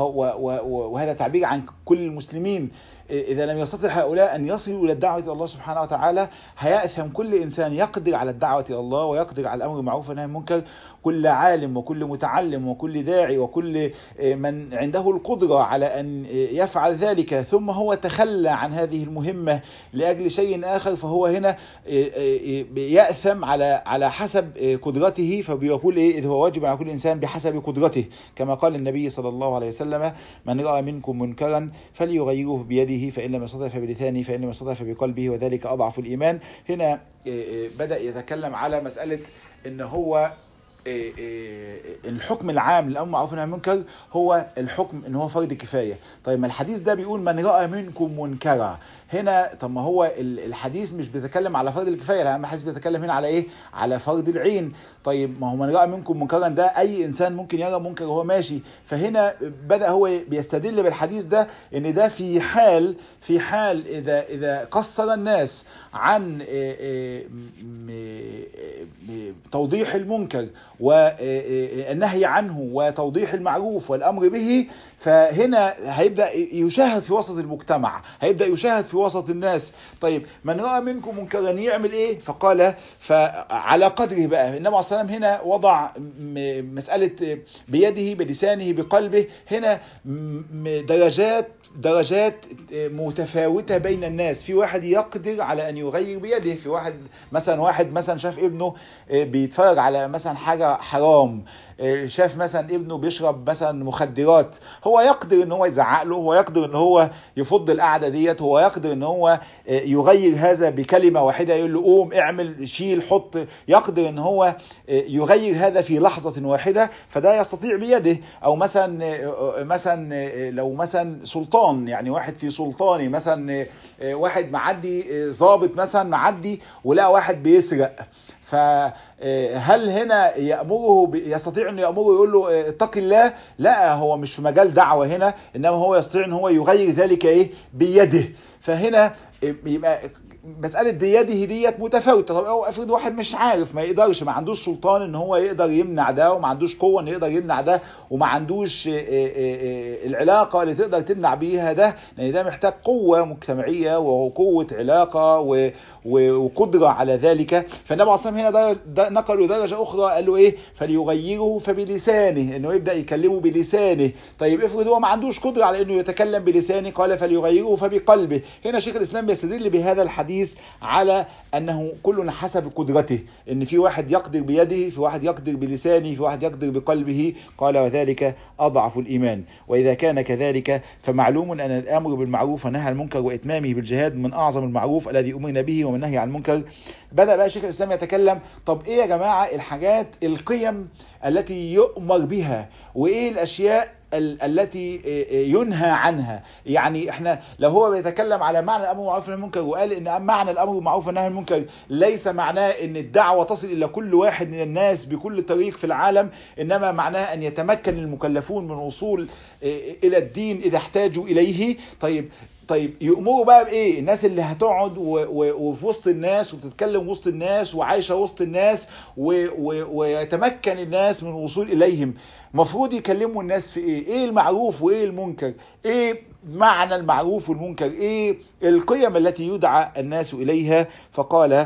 وهذا تعبير عن كل المسلمين، إذا لم يستطع هؤلاء أن يصلوا إلى الدعوة إلى الله سبحانه وتعالى، هيأثم كل إنسان يقدر على الدعوة إلى الله ويقدر على الأمر بالمعروف والنهي عن المنكر، كل عالم وكل متعلم وكل داعي وكل من عنده القدرة على أن يفعل ذلك، ثم هو تخلى عن هذه المهمة لأجل شيء آخر، فهو هنا يأثم على على حسب قدرته. فبيقول إيه؟ إذ هو واجب على كل إنسان بحسب قدرته، كما قال النبي صلى الله عليه وسلم: من رأى منكم منكرا فليغيره بيده، فإن لم يستطع فبلسانه، فإن لم يستطع فبقلبه، وذلك أضعف الإيمان. هنا بدأ يتكلم على مسألة إن هو الحكم العام للأمر بالمعروف والنهي عن المنكر هو الحكم ان هو فرض كفايه. طيب ما الحديث ده بيقول من رأى منكم منكرا، هنا طب ما هو الحديث مش بيتكلم على فرض الكفايه، لان الحديث بيتكلم هنا على ايه؟ على فرض العين. طيب ما هو من رأى منكم منكرا ده اي انسان ممكن يرى منكر وهو ماشي، فهنا بدأ هو بيستدل بالحديث ده ان ده في حال في حال اذا اذا قصر الناس عن توضيح المنكر والنهي عنه وتوضيح المعروف والأمر به، فهنا هيبدأ يشاهد في وسط المجتمع، هيبدأ يشاهد في وسط الناس. طيب من رأى منكم منكرا يعمل ايه؟ فقال فعلى قدره بقى. النبي عليه الصلاة والسلام هنا وضع مسألة بيده بلسانه بقلبه، هنا درجات درجات متفاوتة بين الناس. في واحد يقدر على أن يغير بيده، في واحد مثلا واحد مثلا شاف ابنه بيتفرج على مثلا حاجة حرام، شاف مثلا ابنه بيشرب مثلا مخدرات، هو يقدر ان هو يزعق له، هو يقدر ان هو يفض القعده ديت، هو يقدر ان هو يغير هذا بكلمه واحده، يقول له قوم اعمل شيل حط، يقدر ان هو يغير هذا في لحظه واحده، فده يستطيع بيده. او مثلا مثلا لو مثلا سلطان، يعني واحد في سلطاني، مثلا واحد معدي ضابط مثلا معدي ولقى واحد بيسرق، فهل هنا يأمره يستطيع أن يأمره يقول له اتق الله؟ لا، هو مش في مجال دعوة هنا، إنما هو يستطيع أن هو يغير ذلك إيه؟ بيده. فهنا يبقى مسألة ديته ديت متفاوتة. طب هو افرض واحد مش عارف، ما يقدرش، ما عندوش سلطان ان هو يقدر يمنع ده، وما عندوش قوة ان يقدر يمنع ده، وما عندوش العلاقة اللي تقدر تمنع بيها ده، لان ده محتاج قوة مجتمعية وقوة علاقة وقدرة على ذلك. فالنبي اصلا هنا نقلوا درجة اخرى، قال له ايه؟ فليغيره فبلسانه، انه يبدأ يكلمه بلسانه. طيب افرض هو ما عندوش قدرة على انه يتكلم بلسانه، قال فليغيره فبقلبه. هنا شيخ الاسلام بيستدل بهذا الحديث على انه كل حسب قدرته، ان في واحد يقدر بيده، في واحد يقدر بلسانه، في واحد يقدر بقلبه. قال وذلك اضعف الايمان. واذا كان كذلك فمعلوم ان الامر بالمعروف والنهي عن المنكر واتمامه بالجهاد من اعظم المعروف الذي امرنا به ومن النهي عن المنكر. بدأ بقى شيخ الاسلام يتكلم، طب ايه يا جماعة الحاجات القيم التي يؤمر بها، وايه الاشياء التي ينهى عنها؟ يعني احنا لو هو بيتكلم على معنى الامر بالمعروف والنهي عن المنكر، وقال ان معنى الامر بالمعروف والنهي عن المنكر ليس معناه ان الدعوة تصل الى كل واحد من الناس بكل طريق في العالم، انما معناه ان يتمكن المكلفون من الوصول الى الدين اذا احتاجوا اليه. طيب طيب يؤمروا بقى بايه؟ الناس اللي هتقعد وفي وسط الناس وتتكلم وسط الناس وعايشه وسط الناس ويتمكن الناس من الوصول اليهم، مفروض يكلموا الناس في ايه؟ ايه المعروف وايه المنكر؟ ايه معنى المعروف والمنكر؟ ايه القيم التي يدعى الناس اليها؟ فقال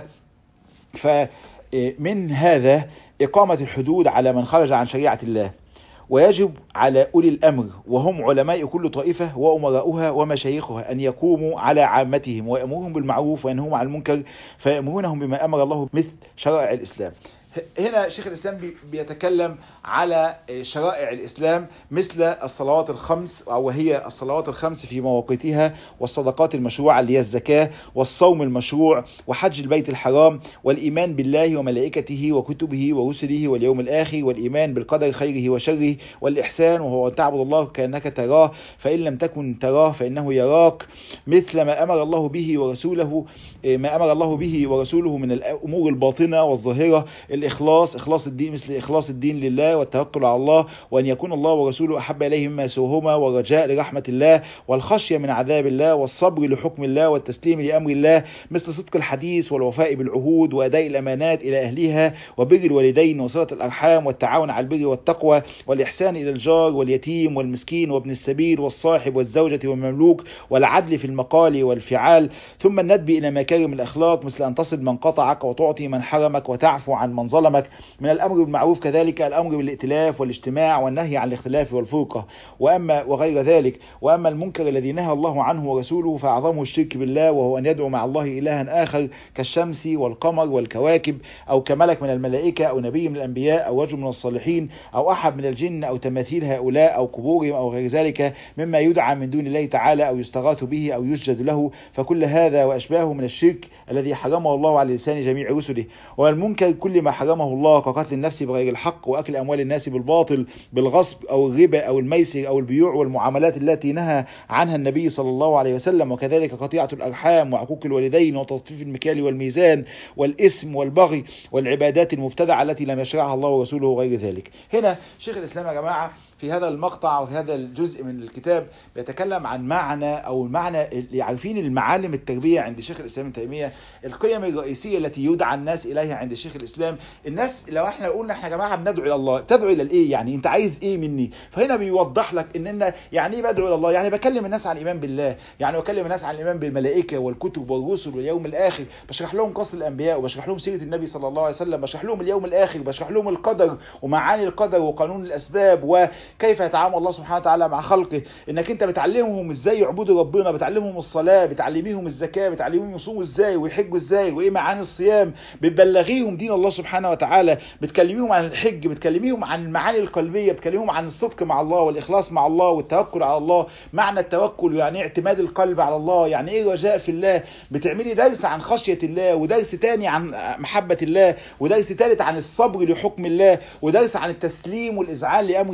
فمن هذا اقامة الحدود على من خرج عن شريعة الله، ويجب على أولي الأمر وهم علماء كل طائفة وأمراؤها ومشايخها أن يقوموا على عامتهم ويأمرهم بالمعروف وينهون عن المنكر، فيأمرونهم بما أمر الله مثل شرائع الإسلام. هنا شيخ الإسلام بيتكلم على شرائع الإسلام مثل الصلوات الخمس، أو هي الصلوات الخمس في مواقيتها، والصدقات المشروعة اللي هي الزكاة، والصوم المشروع، وحج البيت الحرام، والإيمان بالله وملائكته وكتبه ورسله واليوم الآخر، والإيمان بالقدر خيره وشره، والإحسان وهو أن تعبد الله كأنك تراه فإن لم تكن تراه فإنه يراك، مثل ما أمر الله به ورسوله ما أمر الله به ورسوله من الأمور الباطنة والظاهرة. الإخلاص، إخلاص الدين مثل إخلاص الدين لله والتوكل على الله، وأن يكون الله ورسوله أحب إليه مما سواهما، والرجاء لرحمة الله، والخشية من عذاب الله، والصبر لحكم الله، والتسليم لأمر الله، مثل صدق الحديث والوفاء بالعهود وأداء الأمانات إلى أهلها، وبر الوالدين وصلة الأرحام، والتعاون على البر والتقوى، والإحسان إلى الجار واليتيم والمسكين وابن السبيل والصاحب والزوجة والمملوك، والعدل في المقال والفعال، ثم الندب إلى مكارم الأخلاق مثل أن تصل من قطعك وتعطي من حرمك وتعفو عن من ظلمك. من الأمر بالمعروف كذلك الأمر بالائتلاف والاجتماع والنهي عن الاختلاف والفرقة وأما وغير ذلك. وأما المنكر الذي نهى الله عنه ورسوله فأعظمه الشرك بالله، وهو أن يدعو مع الله إلها آخر كالشمس والقمر والكواكب، أو كملك من الملائكة، أو نبي من الأنبياء، أو رجل من الصالحين، أو أحد من الجن، أو تماثيل هؤلاء، أو قبورهم، أو غير ذلك مما يدعى من دون الله تعالى، أو يستغاث به، أو يسجد له. فكل هذا وأشباهه من الشرك الذي حرمه الله على لسان جميع رسله. والمنكر كل ما حرمه الله كقتل النفس بغير الحق، وأكل أموال الناس بالباطل بالغصب، أو الربا، أو الميسر، أو البيوع والمعاملات التي نهى عنها النبي صلى الله عليه وسلم، وكذلك قطيعة الأرحام وعقوق الوالدين وتطفيف المكيال والميزان والإثم والبغي والعبادات المبتدعة التي لم يشرعها الله ورسوله وغير ذلك. هنا شيخ الإسلام يا جماعة في هذا المقطع وفي هذا الجزء من الكتاب بيتكلم عن معنى او المعنى اللي عارفين المعالم التربية عند شيخ الاسلام ابن تيمية، القيم الرئيسية التي يدعى الناس اليها عند شيخ الاسلام. الناس لو احنا قلنا احنا يا جماعة بندعو الى الله، تدعو الى الايه؟ يعني انت عايز ايه مني؟ فهنا بيوضح لك ان يعني ايه بدعو الى الله. يعني بكلم الناس عن الايمان بالله، يعني بكلم الناس عن الايمان بالملائكة والكتب والرسل واليوم الاخر، بشرح لهم قصص الانبياء، وبشرح لهم سيرة النبي صلى الله عليه وسلم، بشرح لهم اليوم الاخر، بشرح لهم القدر ومعاني القدر وقانون الاسباب وكيف يتعامل الله سبحانه وتعالى مع خلقه. انك انت بتعلمهم ازاي يعبدوا ربنا، بتعلمهم الصلاة، بتعلميهم الزكاة، بتعلميهم يصوموا ازاي ويحجوا ازاي وايه معاني الصيام، بتبلغيهم دين الله سبحانه وتعالى، بتكلميهم عن الحج، بتكلميهم عن المعاني القلبية، بتكلميهم عن الصدق مع الله والإخلاص مع الله والتوكل على الله، معنى التوكل يعني اعتماد القلب على الله، يعني ايه رجاء في الله. بتعملي درس عن خشية الله، ودرس تاني عن محبة الله، ودرس ثالث عن الصبر لحكم الله، ودرس عن التسليم والإذعان لأمر الله،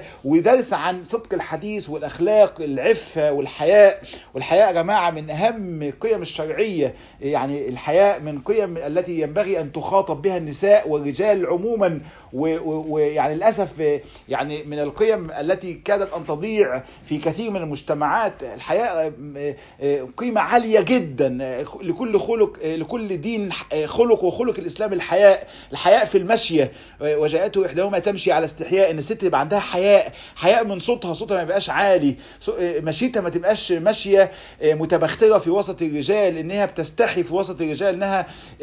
ودرس عن صدق الحديث والاخلاق، العفه والحياء. والحياء يا جماعه من اهم القيم الشرعيه، يعني الحياء من قيم التي ينبغي ان تخاطب بها النساء والرجال عموما، ويعني للاسف يعني من القيم التي كادت ان تضيع في كثير من المجتمعات. الحياء قيمه عاليه جدا، لكل خلق لكل دين خلق، وخلق الاسلام الحياء. الحياء في المشيه، وجاءته احداهما تمشي على استحياء، ان الست يبقى عندها حياء، حياء من صوتها، صوتها ما يبقاش عالي، مشيتها ما تبقاش ماشيه متبختره في وسط الرجال، انها بتستحي في وسط الرجال، انها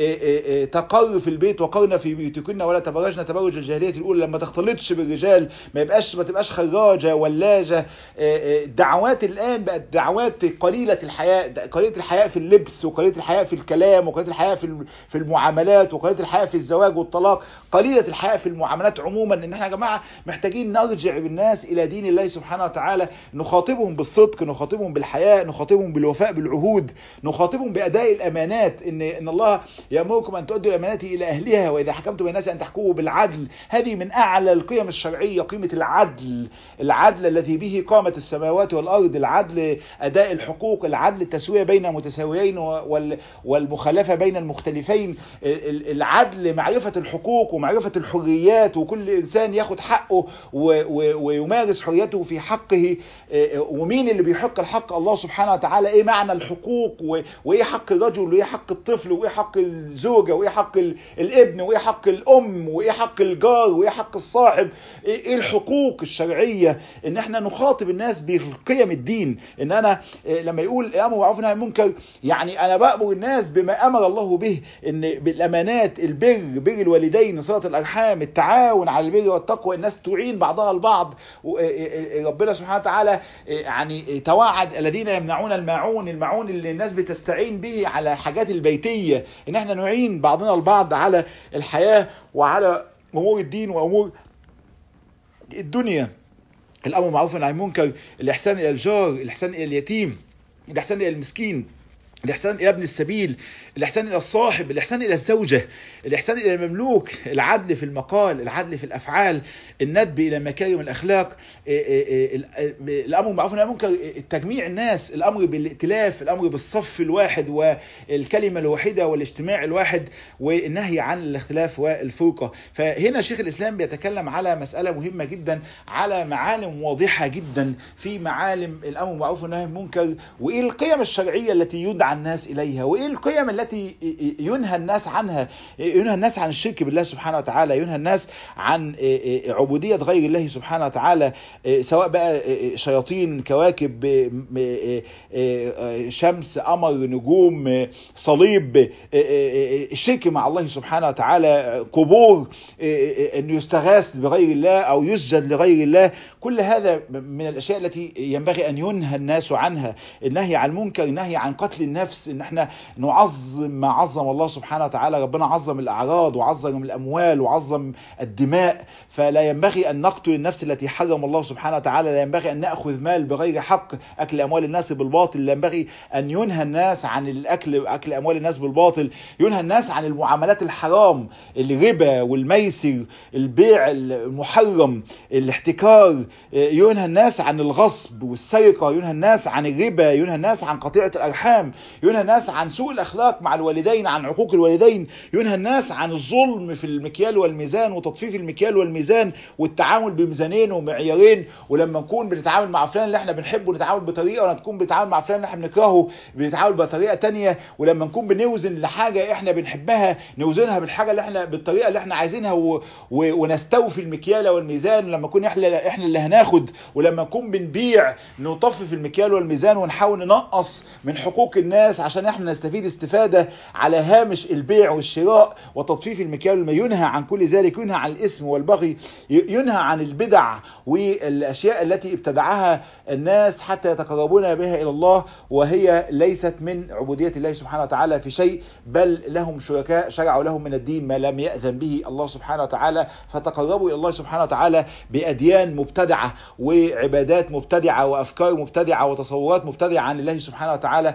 تقر في البيت وقرن في بيوتكن ولا تبرجن تبرج الجاهليه الاولى، لما تختلطش بالرجال، ما يبقاش ما تبقاش خراجه ولاجه. الدعوات الان بقت دعوات قليله الحياء، قليله الحياء في اللبس، وقليله الحياء في الكلام، وقليله الحياء في في المعاملات، وقليله الحياء في الزواج والطلاق، قليله الحياء في المعاملات عموما. ان احنا يا جماعه محتاجين نرجع بالناس الى دين الله سبحانه وتعالى، نخاطبهم بالصدق، نخاطبهم بالحياء، نخاطبهم بالوفاء بالعهود، نخاطبهم باداء الامانات. ان ان الله يامركم ان تؤدوا الامانات الى اهلها، واذا حكمتم بين الناس ان تحكموا بالعدل. هذه من اعلى القيم الشرعيه، قيمه العدل، العدل الذي به قامت السماوات والارض، العدل اداء الحقوق، العدل التسويه بين المتساويين والمخالفه بين المختلفين، العدل معرفه الحقوق ومعرفه الحريات، وكل انسان ياخد حقه ويمارس حريته في حقه. ومين اللي بيحق الحق؟ الله سبحانه وتعالى. ايه معنى الحقوق، وايه حق الرجل، وايه حق الطفل، وايه حق الزوجه، وايه حق الابن، وايه حق الام، وايه حق الجار، وايه حق الصاحب؟ ايه الحقوق الشرعيه؟ ان احنا نخاطب الناس بقيم الدين. ان انا لما يقول الامر بالمعروف والنهي عن المنكر، يعني انا بامر الناس بما امر الله به، ان بالامانات، البر، بر الوالدين، صله الارحام، التعاون على البر والتقوى، الناس تعين بعضها البعض. ربنا سبحانه وتعالى يعني توعد الذين يمنعون الماعون، الماعون اللي الناس بتستعين به على حاجات البيتيه، ان احنا نعين بعضنا البعض على الحياه وعلى امور الدين وامور الدنيا. الامر بالمعروف والنهي عن المنكر، الاحسان الى الجار، الاحسان الى اليتيم، الاحسان الى المسكين، الإحسان إلى ابن السبيل، الإحسان إلى الصاحب، الإحسان إلى الزوجة، الإحسان إلى المملوك، العدل في المقال، العدل في الأفعال، الندب إلى مكارم الأخلاق، الأمر بالمعروف والنهي عن المنكر، تجميع الناس، الأمر بالائتلاف، الأمر بالصف الواحد والكلمة الواحدة والاجتماع الواحد، والنهي عن الاختلاف والفرقة. فهنا شيخ الإسلام بيتكلم على مسألة مهمة جدا، على معالم واضحة جدا في معالم الأمر بالمعروف والنهي عن المنكر، وإيه القيم الشرعية التي يدعى الناس إليها، وإيه القيم التي ينهى الناس عنها. ينهى الناس عن الشرك بالله سبحانه وتعالى، ينهى الناس عن عبودية غير الله سبحانه وتعالى، سواء بقى شياطين، كواكب، شمس، قمر، نجوم، صليب، الشرك مع الله سبحانه وتعالى، قبور، أن يستغاث بغير الله أو يسجد لغير الله. كل هذا من الأشياء التي ينبغي أن ينهى الناس عنها. النهي عن المنكر، النهي عن قتل النفس، ان احنا نعظم ما عظم الله سبحانه وتعالى. ربنا عظم الاعراض وعظم الاموال وعظم الدماء، فلا ينبغي ان نقتل النفس التي حرم الله سبحانه وتعالى، لا ينبغي ان ناخذ مال بغير حق، اكل اموال الناس بالباطل، لا ينبغي ان ينهى الناس عن الاكل اكل اموال الناس بالباطل، ينهى الناس عن المعاملات الحرام، الربا والميسر، البيع المحرم، الاحتكار، ينهى الناس عن الغصب والسرقه، ينهى الناس عن الربا، ينهى الناس عن قطيعة الأرحام، ينهى الناس عن سوء الأخلاق مع الوالدين، عن عقوق الوالدين، ينهى الناس عن الظلم في المكيال والميزان وتطفيف المكيال والميزان والتعامل بميزانين ومعيارين. ولما نكون بنتعامل مع فلان اللي احنا بنحبه نتعامل بطريقة، ولما نكون بنتعامل مع فلان اللي احنا بنكرهه بنتعامل بطريقة تانية. ولما نكون بنوزن لحاجة احنا بنحبها نوزنها بالحاجة اللي احنا بالطريقة اللي احنا عايزينها و... و... ونستوفي المكيال والميزان. ولما نكون احنا احنا اللي هناخد، ولما نكون بنبيع نطفف المكيال والميزان ونحاول ننقص من حقوق الناس عشان احنا نستفيد استفادة على هامش البيع والشراء وتطفيف المكيال. ينهى عن كل ذلك، ينهى عن الاسم والبغي، ينهى عن البدع والاشياء التي ابتدعها الناس حتى يتقربون بها الى الله، وهي ليست من عبودية الله سبحانه وتعالى في شيء، بل لهم شركاء شرعوا لهم من الدين ما لم يأذن به الله سبحانه وتعالى، فتقربوا الى الله سبحانه وتعالى بأديان مبتدعة وعبادات مبتدعة وافكار مبتدعة وتصورات مبتدعة عن الله سبحانه وتعالى. ينهى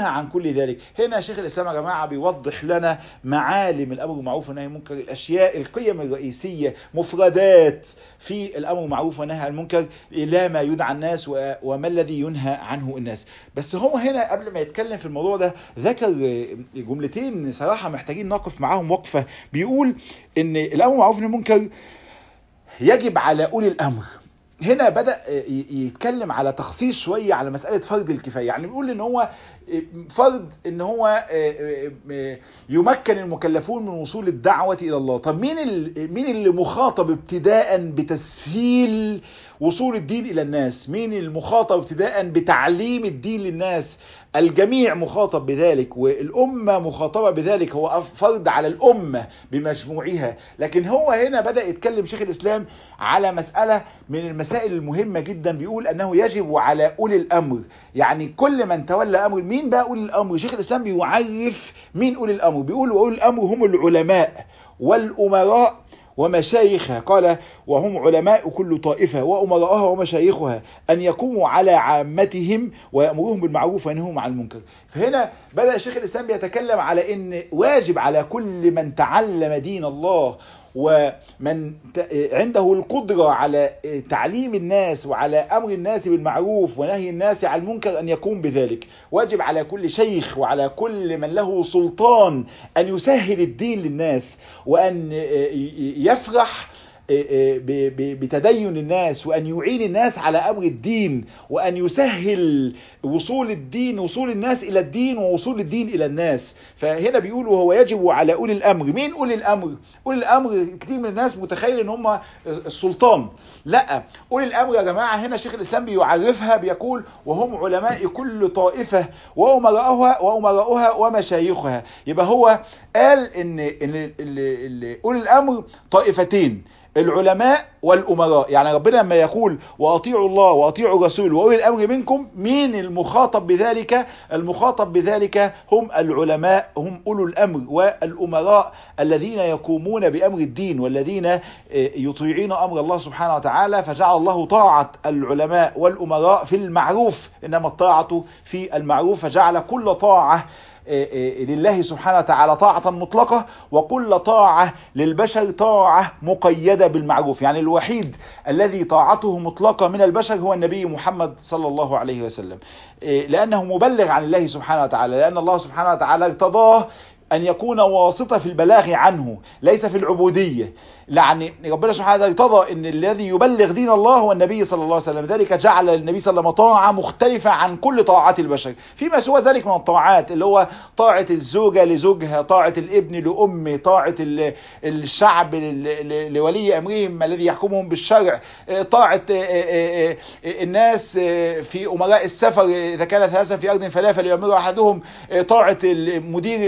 عن كل ذلك. هنا شيخ الإسلام يا جماعة بيوضح لنا معالم الأمر بالمعروف والنهي عن المنكر، الأشياء القيم الرئيسية، مفردات في الأمر بالمعروف والنهي عن المنكر، إلى ما يدعى الناس وما الذي ينهى عنه الناس. بس هو هنا قبل ما يتكلم في الموضوع ده ذكر جملتين صراحة محتاجين نقف معاهم وقفة. بيقول إن الأمر بالمعروف والنهي عن المنكر يجب على أولي الأمر. هنا بدأ يتكلم على تخصيص شوية على مسألة فرض الكفاية، يعني بيقول ان هو فرض ان هو يمكن المكلفون من وصول الدعوة الى الله. طب مين مين اللي مخاطب ابتداء بتسهيل وصول الدين الى الناس؟ مين المخاطب ابتداء بتعليم الدين للناس؟ الجميع مخاطب بذلك، والأمة مخاطبة بذلك، هو فرض على الأمة بمجموعها. لكن هو هنا بدأ يتكلم شيخ الإسلام على مسألة من المسائل المهمة جدا، بيقول أنه يجب على أولي الأمر، يعني كل من تولى أمر. مين بقى أولي الأمر؟ شيخ الإسلام بيعرف مين أولي الأمر، بيقول أولي الأمر هم العلماء والأمراء ومشايخها. قال وهم علماء كل طائفة وأمراءها ومشايخها أن يقوموا على عامتهم ويأمرهم بالمعروف وينهوهم عن المنكر. فهنا بدأ الشيخ الإسلام بيتكلم على أن واجب على كل من تعلم دين الله ومن عنده القدرة على تعليم الناس وعلى أمر الناس بالمعروف ونهي الناس عن المنكر أن يقوم بذلك. واجب على كل شيخ وعلى كل من له سلطان أن يسهل الدين للناس، وأن يفرح بتدين الناس، وأن يعين الناس على أمر الدين، وأن يسهل وصول الدين، وصول الناس إلى الدين ووصول الدين إلى الناس. فهنا بيقولوا هو يجب على أولي الأمر. مين أولي الأمر؟ أولي الأمر كتير من الناس متخيل إن هم السلطان. لا، أولي الأمر يا جماعة هنا شيخ الإسلام بيعرفها، بيقول وهم علماء كل طائفة وأمراءها وأمراءها ومشايخها. يبقى هو قال إن إن أولي الأمر طائفتين، العلماء والأمراء. يعني ربنا لما يقول وأطيعوا الله وأطيعوا الرسول وأولي الأمر منكم، مين المخاطب بذلك؟ المخاطب بذلك هم العلماء، هم أولو الأمر، والأمراء الذين يقومون بأمر الدين والذين يطيعون أمر الله سبحانه وتعالى. فجعل الله طاعة العلماء والأمراء في المعروف، إنما الطاعة في المعروف، فجعل كل طاعة لله سبحانه وتعالى طاعة مطلقة، وكل طاعة للبشر طاعة مقيدة بالمعروف. يعني الوحيد الذي طاعته مطلقة من البشر هو النبي محمد صلى الله عليه وسلم، لأنه مبلغ عن الله سبحانه وتعالى، لأن الله سبحانه وتعالى ارتضاه أن يكون واسطة في البلاغ عنه، ليس في العبودية. يعني ربنا سبحانه وتعالى ارتضى ان الذي يبلغ دين الله هو النبي صلى الله عليه وسلم، ذلك جعل النبي صلى الله عليه وسلم طاعة مختلفة عن كل طاعات البشر فيما سوى ذلك من الطاعات، اللي هو طاعة الزوجة لزوجها، طاعة الابن لأمه، طاعة الشعب لولي أمرهم الذي يحكمهم بالشرع، طاعة الناس في أمراء السفر إذا كان ثلاثة في أرض فلا فليؤمر أحدهم، طاعة مدير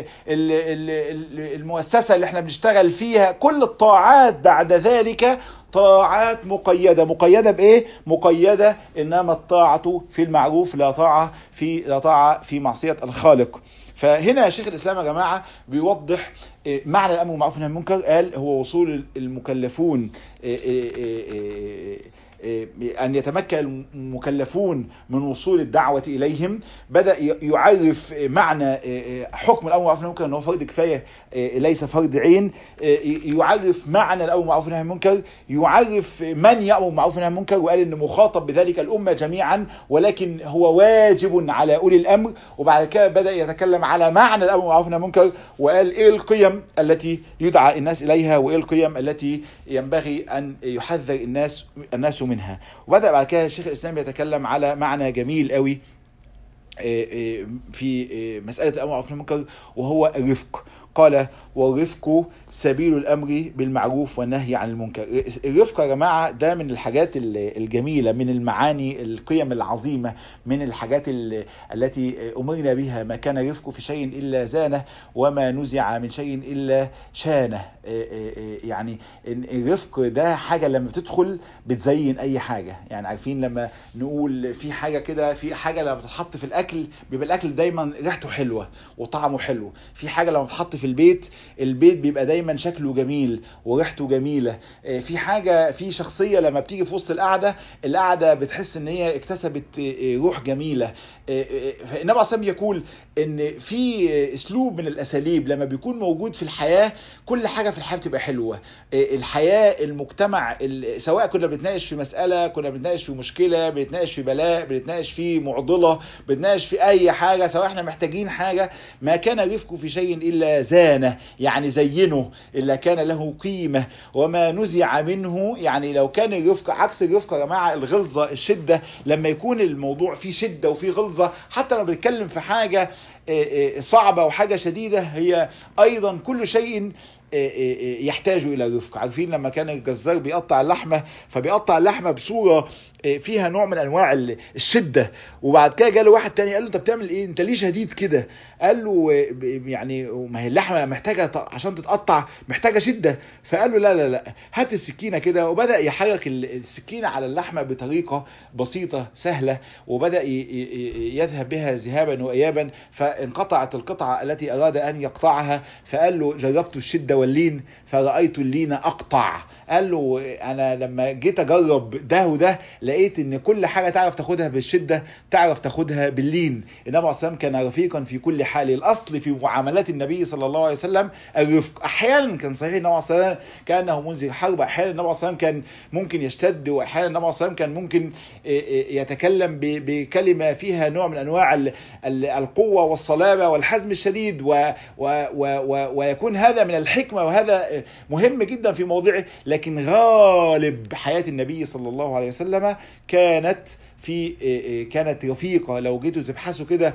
المؤسسة اللي احنا بنشتغل فيها. كل الطاعات بعد ذلك طاعات مقيدة. مقيدة بإيه؟ مقيدة إنما الطاعة في المعروف، لا طاعة في لا طاعة في معصية الخالق. فهنا شيخ الإسلام يا جماعة بيوضح معنى الأمر بالمعروف والنهي عن المنكر. قال هو وصول المكلفون أن يتمكن المكلفون من وصول الدعوة إليهم. بدأ يعرف معنى حكم الأمر بالمعروف والنهي عن المنكر أنه فرض كفاية ليس فرض عين، يعرف معنى الأمر بالمعروف والنهي عن المنكر، يعرف من يأمر بالمعروف والنهي عن المنكر، وقال إن مخاطب بذلك الأمة جميعا، ولكن هو واجب على أولي الأمر. وبعد كده بدأ يتكلم على معنى الأمر بالمعروف والنهي عن المنكر، وقال إيه القيم التي يدعى الناس إليها، وإيه القيم التي ينبغي أن يحذر الناس الناس منها. وبدأ بعد كده الشيخ الإسلام يتكلم على معنى جميل قوي في مسألة الأمر بالمعروف والنهي عن المنكر، وهو الرفق. قال والرفق سبيل الأمر بالمعروف والنهي عن المنكر. الرفق يا جماعة ده من الحاجات الجميلة، من المعاني القيم العظيمة، من الحاجات التي أمرنا بها. ما كان رفق في شيء إلا زانه، وما نزع من شيء إلا شانه. يعني الرفق ده حاجة لما بتدخل بتزين أي حاجة. يعني عارفين لما نقول في حاجة كده، في حاجة لما بتتحط في الأكل اكل بيبقى الاكل دايما ريحته حلوه وطعمه حلو. في حاجه لما تتحط في البيت البيت بيبقى دايما شكله جميل وريحته جميله. في حاجه في شخصيه لما بتيجي في وسط القعده القعده بتحس ان هي اكتسبت روح جميله. فالنبي عليه الصلاه يقول ان في اسلوب من الاساليب لما بيكون موجود في الحياه كل حاجه في الحياه بتبقى حلوه. الحياه المجتمع سواء كنا بنتناقش في مساله، كنا بنتناقش في مشكله، بنتناقش في بلاء، بنتناقش في معضله، بنتناقش في اي حاجه، سواء احنا محتاجين حاجه، ما كان رفق في شيء الا زانه يعني زينه، الا كان له قيمه، وما نزع منه يعني لو كان الرفق عكس الرفق يا جماعه الغلظه الشده. لما يكون الموضوع فيه شده وفيه غلظه حتى لو بنتكلم في حاجه صعبه وحاجه شديده هي ايضا كل شيء يحتاج الى رفق. عارفين لما كان الجزار بيقطع اللحمه فبيقطع اللحمه بصوره فيها نوع من انواع الشده، وبعد كده جاله واحد تاني قال له انت بتعمل ايه، انت ليه شديد كده؟ قال له يعني ما هي اللحمه محتاجه عشان تتقطع محتاجه شده. فقال له لا لا لا هات السكينه كده، وبدا يحرك السكينه على اللحمه بطريقه بسيطه سهله، وبدا يذهب بها ذهابا وايابا، فانقطعت القطعه التي اراد ان يقطعها. فقال له جربت الشده واللين فرأيت اللين اقطع. قال له انا لما جيت اجرب ده وده لقيت ان كل حاجه تعرف تاخدها بالشده تعرف تاخدها باللين. النبي عليه الصلاه والسلام كان رفيقا في كل حال. الاصل في معاملات النبي صلى الله عليه وسلم الرفق. احيانا كان صحيح النبي عليه الصلاه والسلام كانه منذر حرب، احيانا النبي عليه الصلاه والسلام كان ممكن يشتد، واحيانا النبي عليه الصلاه والسلام كان ممكن يتكلم بكلمه فيها نوع من انواع القوه والصلابه والحزم الشديد، و و و ويكون هذا من الحكمه وهذا مهم جدا في موضعه. لكن غالب حياة النبي صلى الله عليه وسلم كانت في كانت رفيقة. لو جيتوا تبحثوا كده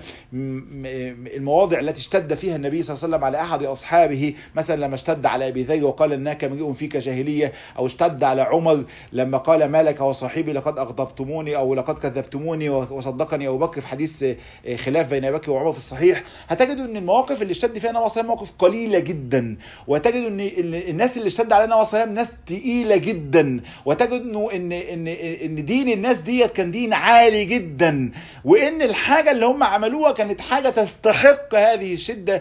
المواضع التي اشتد فيها النبي صلى الله عليه وسلم على أحد أصحابه، مثلا لما اشتد على أبي ذر وقال إنك امرئ فيك جاهلية، أو اشتد على عمر لما قال ما لك وصاحبي لقد أغضبتموني أو لقد كذبتموني وصدقني أبو بكر في حديث خلاف بين أبي بكر وعمر في الصحيح، هتجدوا أن المواقف اللي اشتد فيها النبي صلى الله عليه وسلم مواقف قليلة جدا، وتجدوا أن الناس اللي اشتد عليها النبي صلى الله عليه وسلم ناس تقيلة جدا، وتجدوا أن إن إن دين الناس ديت كان دين عالي جدا، وان الحاجة اللي هم عملوها كانت حاجة تستحق هذه الشدة.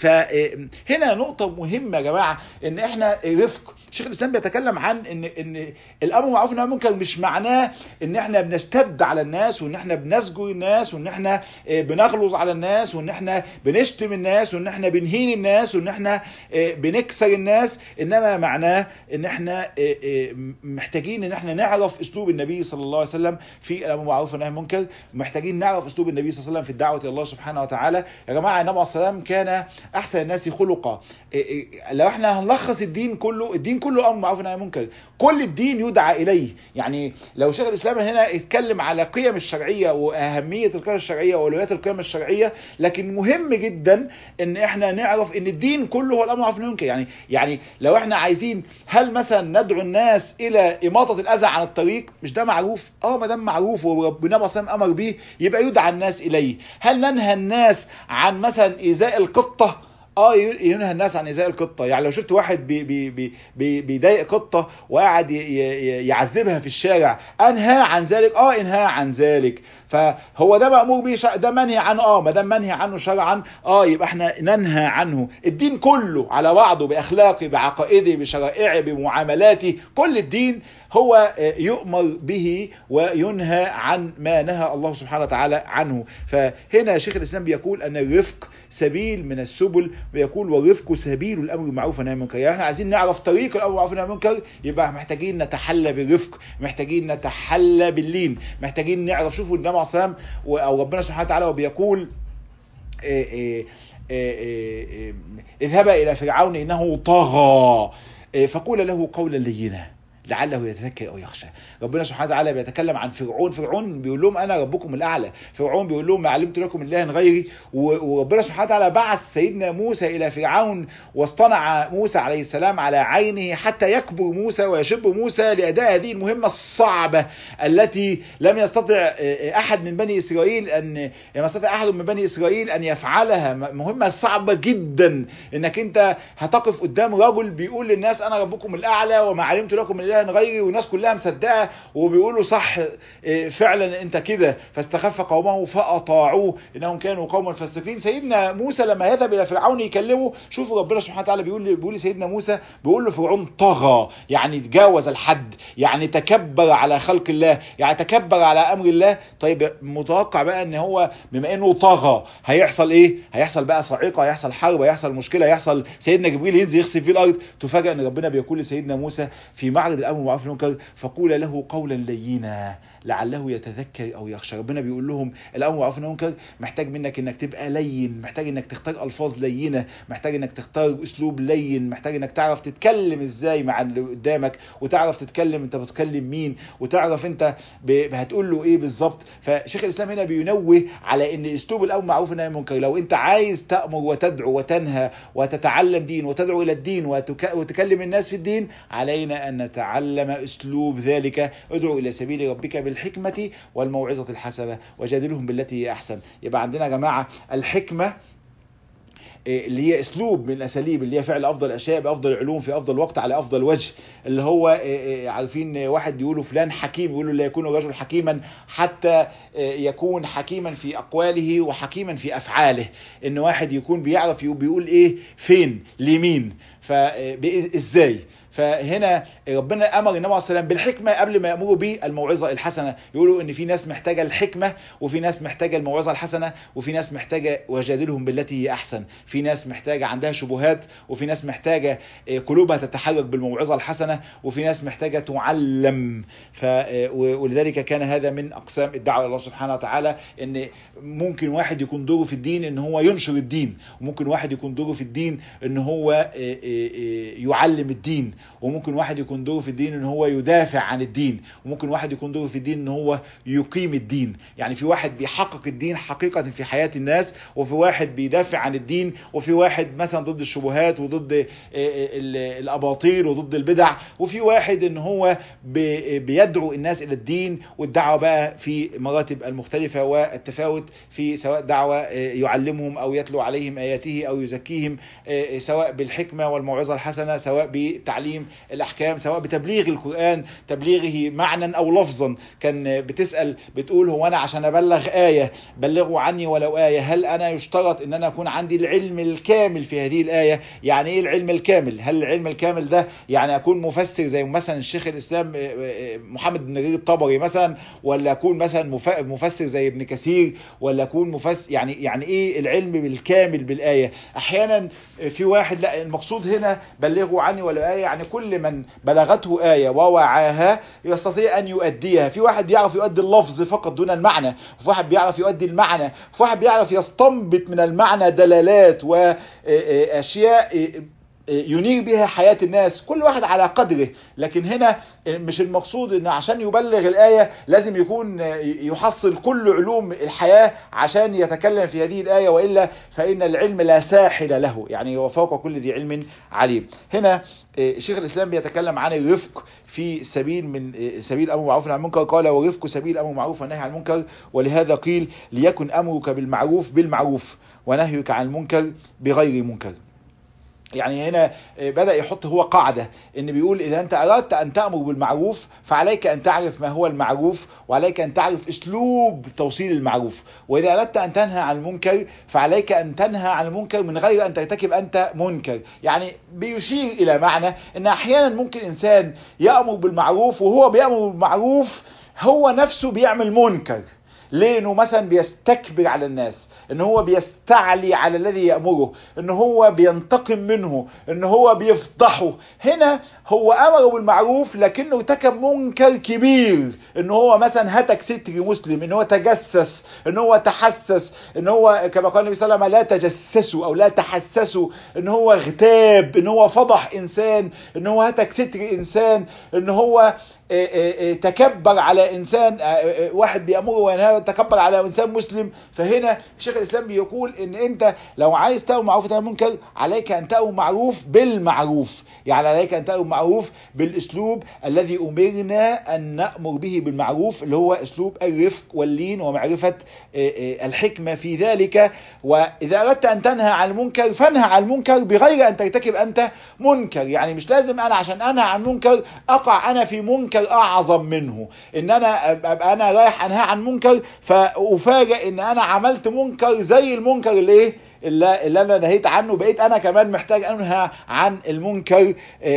فهنا نقطة مهمة يا جماعة ان احنا رفق. شيخ الاسلام بيتكلم عن ان ان الامر معروف والنهي عن المنكر مش معناه ان احنا بنشتد على الناس وان احنا بنسجر الناس وان احنا بنغلظ على الناس وان احنا بنشتم الناس وان احنا بنهين الناس وان احنا بنكسر الناس، انما معناه ان احنا محتاجين ان احنا نعرف اسلوب النبي صلى الله عليه وسلم في الامر معروف والنهي عن المنكر، محتاجين نعرف اسلوب النبي صلى الله عليه وسلم في الدعوة الى الله سبحانه وتعالى. يا جماعة النبي عليه السلام كان احسن الناس خلقا. لو احنا هنلخص الدين كله، الدين كله امر معروف والنهي عن المنكر، كل الدين يدعى اليه. يعني لو شيخ الاسلام هنا اتكلم على قيم الشرعيه واهميه القيم الشرعيه واولويات القيم الشرعيه، لكن مهم جدا ان احنا نعرف ان الدين كله هو الامر معروف والنهي عن المنكر. يعني يعني لو احنا عايزين هل مثلا ندعو الناس الى اماطه الاذى عن الطريق، مش ده معروف؟ اه ما دام معروف وربنا مثلا امر به يبقى يدعى الناس اليه. هل ننهى الناس عن مثلا ايذاء القطه؟ اه ينهى الناس عن ايذاء القطه. يعني لو شفت واحد بي بي بي بي بيضايق قطه وقاعد يعذبها في الشارع، انهى عن ذلك؟ اه انهى عن ذلك. فهو ده مأمور به، ده منهي عنه. اه ما دام منهي عنه شرعا اه يبقى احنا ننهى عنه. الدين كله على بعضه باخلاقه بعقائده بشرائعه بمعاملاته، كل الدين هو يؤمر به وينهى عن ما نهى الله سبحانه وتعالى عنه. فهنا شيخ الاسلام بيقول ان الرفق سبيل من السبل، ويقول والرفق سبيل الامر بالمعروف والنهي عن المنكر. يعني احنا عايزين نعرف طريق الامر بالمعروف والنهي عن المنكر، يبقى محتاجين نتحلى بالرفق، محتاجين نتحلى باللين، محتاجين نعرف. شوفوا النبي عليه الصلاه والسلام او ربنا سبحانه وتعالى وبيقول اذهب الى فرعون انه طغى فقول له قولا لينا لعله يتذكر او يخشى. ربنا سبحانه وتعالى بيتكلم عن فرعون. فرعون بيقول لهم انا ربكم الاعلى، فرعون بيقول لهم ما علمت لكم اله غيري. وربنا سبحانه وتعالى بعث سيدنا موسى الى فرعون واصطنع موسى عليه السلام على عينه حتى يكبر موسى ويشب موسى لاداء هذه المهمه الصعبه التي لم يستطع احد من بني اسرائيل ان لم يستطع احد من بني اسرائيل ان يفعلها. مهمه صعبه جدا انك انت هتقف قدام رجل بيقول للناس انا ربكم الاعلى وما علمت لكم اله اله غيري، والناس كلها مصدقه وبيقولوا صح فعلا انت كده. فاستخف قومه فاطاعوه انهم كانوا قوما فاسقين. سيدنا موسى لما يذهب الى فرعون يكلمه، شوفوا ربنا سبحانه وتعالى بيقول بيقول لسيدنا موسى، بيقول له فرعون طغى، يعني تجاوز الحد، يعني تكبر على خلق الله، يعني تكبر على امر الله. طيب متوقع بقى ان هو بما انه طغى هيحصل ايه؟ هيحصل بقى صاعقه، هيحصل حرب، هيحصل مشكله، هيحصل سيدنا جبريل ينزل يخسف في الارض. تفاجئ ان ربنا بيقول لسيدنا موسى في معرض الامر بالمعروف والنهي عن المنكر فقول له قولا لينا لعله يتذكر او يخشى. ربنا بيقول لهم الامر بالمعروف والنهي عن المنكر محتاج منك انك تبقى لين، محتاج انك تختار الفاظ لينه، محتاج انك تختار اسلوب لين، محتاج انك تعرف تتكلم ازاي مع اللي قدامك، وتعرف تتكلم انت بتكلم مين، وتعرف انت هتقول له ايه بالظبط. فشيخ الاسلام هنا بينوه على ان اسلوب الامر بالمعروف والنهي عن المنكر، لو انت عايز تامر وتدعو وتنهى وتتعلم دين وتدعو الى الدين وتك... وتكلم الناس في الدين، علينا ان نتعلم اسلوب ذلك. ادعو الى سبيل ربك بالحكمه والموعظه الحسنه وجادلهم بالتي هي احسن. يبقى عندنا يا جماعه الحكمه اللي هي اسلوب من الاساليب، اللي هي فعل افضل الاشياء بافضل العلوم في افضل وقت على افضل وجه. اللي هو عارفين واحد يقولوا فلان حكيم، يقولوا لا يكون الرجل حكيما حتى يكون حكيما في اقواله وحكيما في افعاله. ان واحد يكون بيعرف بيقول ايه فين لمين فازاي. فهنا ربنا امر النبي عليه الصلاه والسلام بالحكمه قبل ما يامروا به الموعظه الحسنه. يقولوا ان في ناس محتاجه الحكمه، وفي ناس محتاجه الموعظه الحسنه، وفي ناس محتاجه وجادلهم بالتي هي احسن. في ناس محتاجه عندها شبهات، وفي ناس محتاجه قلوبها تتحرك بالموعظه الحسنه، وفي ناس محتاجه تعلم. ف ولذلك كان هذا من اقسام الدعوه الى الله سبحانه وتعالى. ان ممكن واحد يكون دوره في الدين ان هو ينشر الدين، وممكن واحد يكون دوره في الدين ان هو يعلم الدين، وممكن واحد يكون دوره في الدين ان هو يدافع عن الدين، وممكن واحد يكون دوره في الدين ان هو يقيم الدين. يعني في واحد بيحقق الدين حقيقة في حياة الناس، وفي واحد بيدافع عن الدين، وفي واحد مثلا ضد الشبهات وضد الاباطيل وضد البدع، وفي واحد ان هو بيدعو الناس الى الدين. والدعوة بقى في مراتب المختلفة والتفاوت، في سواء دعوة يعلمهم او يتلو عليهم اياته او يزكيهم، سواء بالحكمة والموعظة الحسنة، سواء بتعليم الاحكام، سواء بتبليغ القرآن تبليغه معنى او لفظا. كان بتسأل بتقول هو انا عشان ابلغ آية بلغوا عني ولو آية، هل انا يشترط ان انا اكون عندي العلم الكامل في هذه الآية؟ يعني ايه العلم الكامل؟ هل العلم الكامل ده يعني اكون مفسر زي مثلا الشيخ الاسلام محمد بن جرير الطبري مثلا، ولا اكون مثلا مفسر زي ابن كثير، ولا اكون مفسر؟ يعني يعني ايه العلم بالكامل بالآية؟ احيانا في واحد لا، المقصود هنا بلغوا عني ولا آية يعني كل من بلغته آية ووعاها يستطيع أن يؤديها. في واحد يعرف يؤدي اللفظ فقط دون المعنى، وفي واحد بيعرف يؤدي المعنى، وفي واحد بيعرف يستنبط من المعنى دلالات وأشياء ينير بها حياة الناس، كل واحد على قدره. لكن هنا مش المقصود ان عشان يبلغ الآية لازم يكون يحصل كل علوم الحياة عشان يتكلم في هذه الآية، وإلا فإن العلم لا ساحل له، يعني هو فوق كل ذي علم عليم. هنا شيخ الإسلام بيتكلم عن الرفق في سبيل من سبيل الأمر بالمعروف والنهي عن المنكر. قال ورفق سبيل الأمر بالمعروف والنهي عن المنكر، ولهذا قيل ليكن أمرك بالمعروف بالمعروف ونهيك عن المنكر بغير منكر. يعني هنا بدأ يحط هو قاعدة ان بيقول اذا انت اردت ان تأمر بالمعروف فعليك ان تعرف ما هو المعروف، وعليك ان تعرف اسلوب توصيل المعروف. واذا اردت ان تنهى عن المنكر فعليك ان تنهى عن المنكر من غير ان ترتكب انت منكر. يعني بيشير الى معنى ان احيانا ممكن انسان يأمر بالمعروف وهو بيأمر بالمعروف هو نفسه بيعمل منكر. ليه؟ انه مثلا بيستكبر على الناس، ان هو بيستعلي على الذي يأمره، ان هو بينتقم منه، ان هو بيفضحه. هنا هو امره بالمعروف لكنه ارتكب منكر كبير، ان هو مثلا هتك ستر مسلم، ان هو تجسس، ان هو تحسس، ان هو كما قال النبي صلى الله عليه وسلم لا تجسسوا او لا تحسسوا، ان هو اغتاب، ان هو فضح انسان، ان هو هتك ستر انسان، ان هو تكبر على انسان. واحد بيأمره وينهاه تكبر على انسان مسلم. فهنا شيخ الاسلام بيقول ان انت لو عايز تأمر معروف وتنهى عن المنكر عليك ان تأمر معروف بالمعروف، يعني عليك ان تأمر معروف بالاسلوب الذي امرنا ان نأمر به بالمعروف، اللي هو اسلوب الرفق واللين ومعرفة الحكمة في ذلك. واذا اردت ان تنهى عن المنكر فانهى عن المنكر بغير ان ترتكب انت منكر. يعني مش لازم انا عشان انهى عن منكر اقع انا في منكر اعظم منه، ان انا ابقى انا رايح انهى عن منكر فافاجئ ان انا عملت منكر زي المنكر اللي ايه اللي, اللي انا نهيت عنه، بقيت انا كمان محتاج انهى عن المنكر،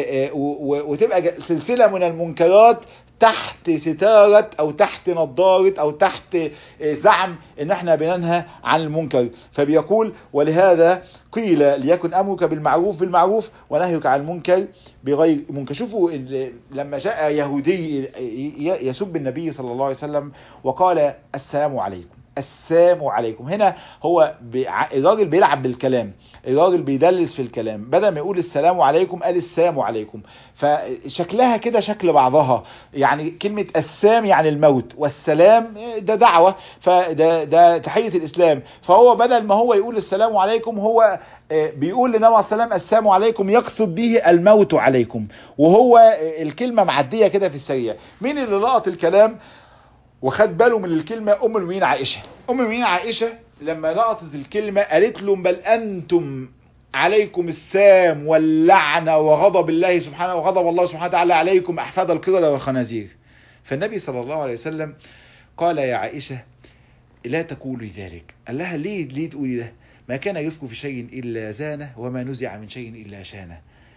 وتبقى سلسلة من المنكرات تحت ستارة او تحت نظارة او تحت زعم ان احنا بننهى عن المنكر. فبيقول ولهذا قيل ليكن امرك بالمعروف بالمعروف ونهيك عن المنكر بغير منكر. شوفوا لما جاء يهودي يسب النبي صلى الله عليه وسلم وقال السلام عليكم السلام عليكم، هنا هو الراجل بيلعب بالكلام، الراجل بيدلس في الكلام، بدل ما يقول السلام عليكم قال السلام عليكم، فشكلها كده شكل بعضها. يعني كلمة السام يعني الموت، والسلام ده دعوة، فده ده تحية الإسلام. فهو بدل ما هو يقول السلام عليكم هو بيقول لنبي عليه السلام السلام عليكم يقصد به الموت عليكم، وهو الكلمة معدية كده في السريع. مين اللي لقط الكلام وخد باله من الكلمة؟ أم المؤمنين عائشة. أم المؤمنين عائشة لما لقطت الكلمة قالت لهم بل أنتم عليكم السام واللعنة وغضب الله سبحانه وغضب الله سبحانه وتعالى عليكم أحفاد القردة والخنازير. فالنبي صلى الله عليه وسلم قال يا عائشة لا تقولي ذلك. قال لها ليه ليه تقولي ده؟ ما كان يفك في شيء إلا زانه وما نزع من شيء إلا شانه.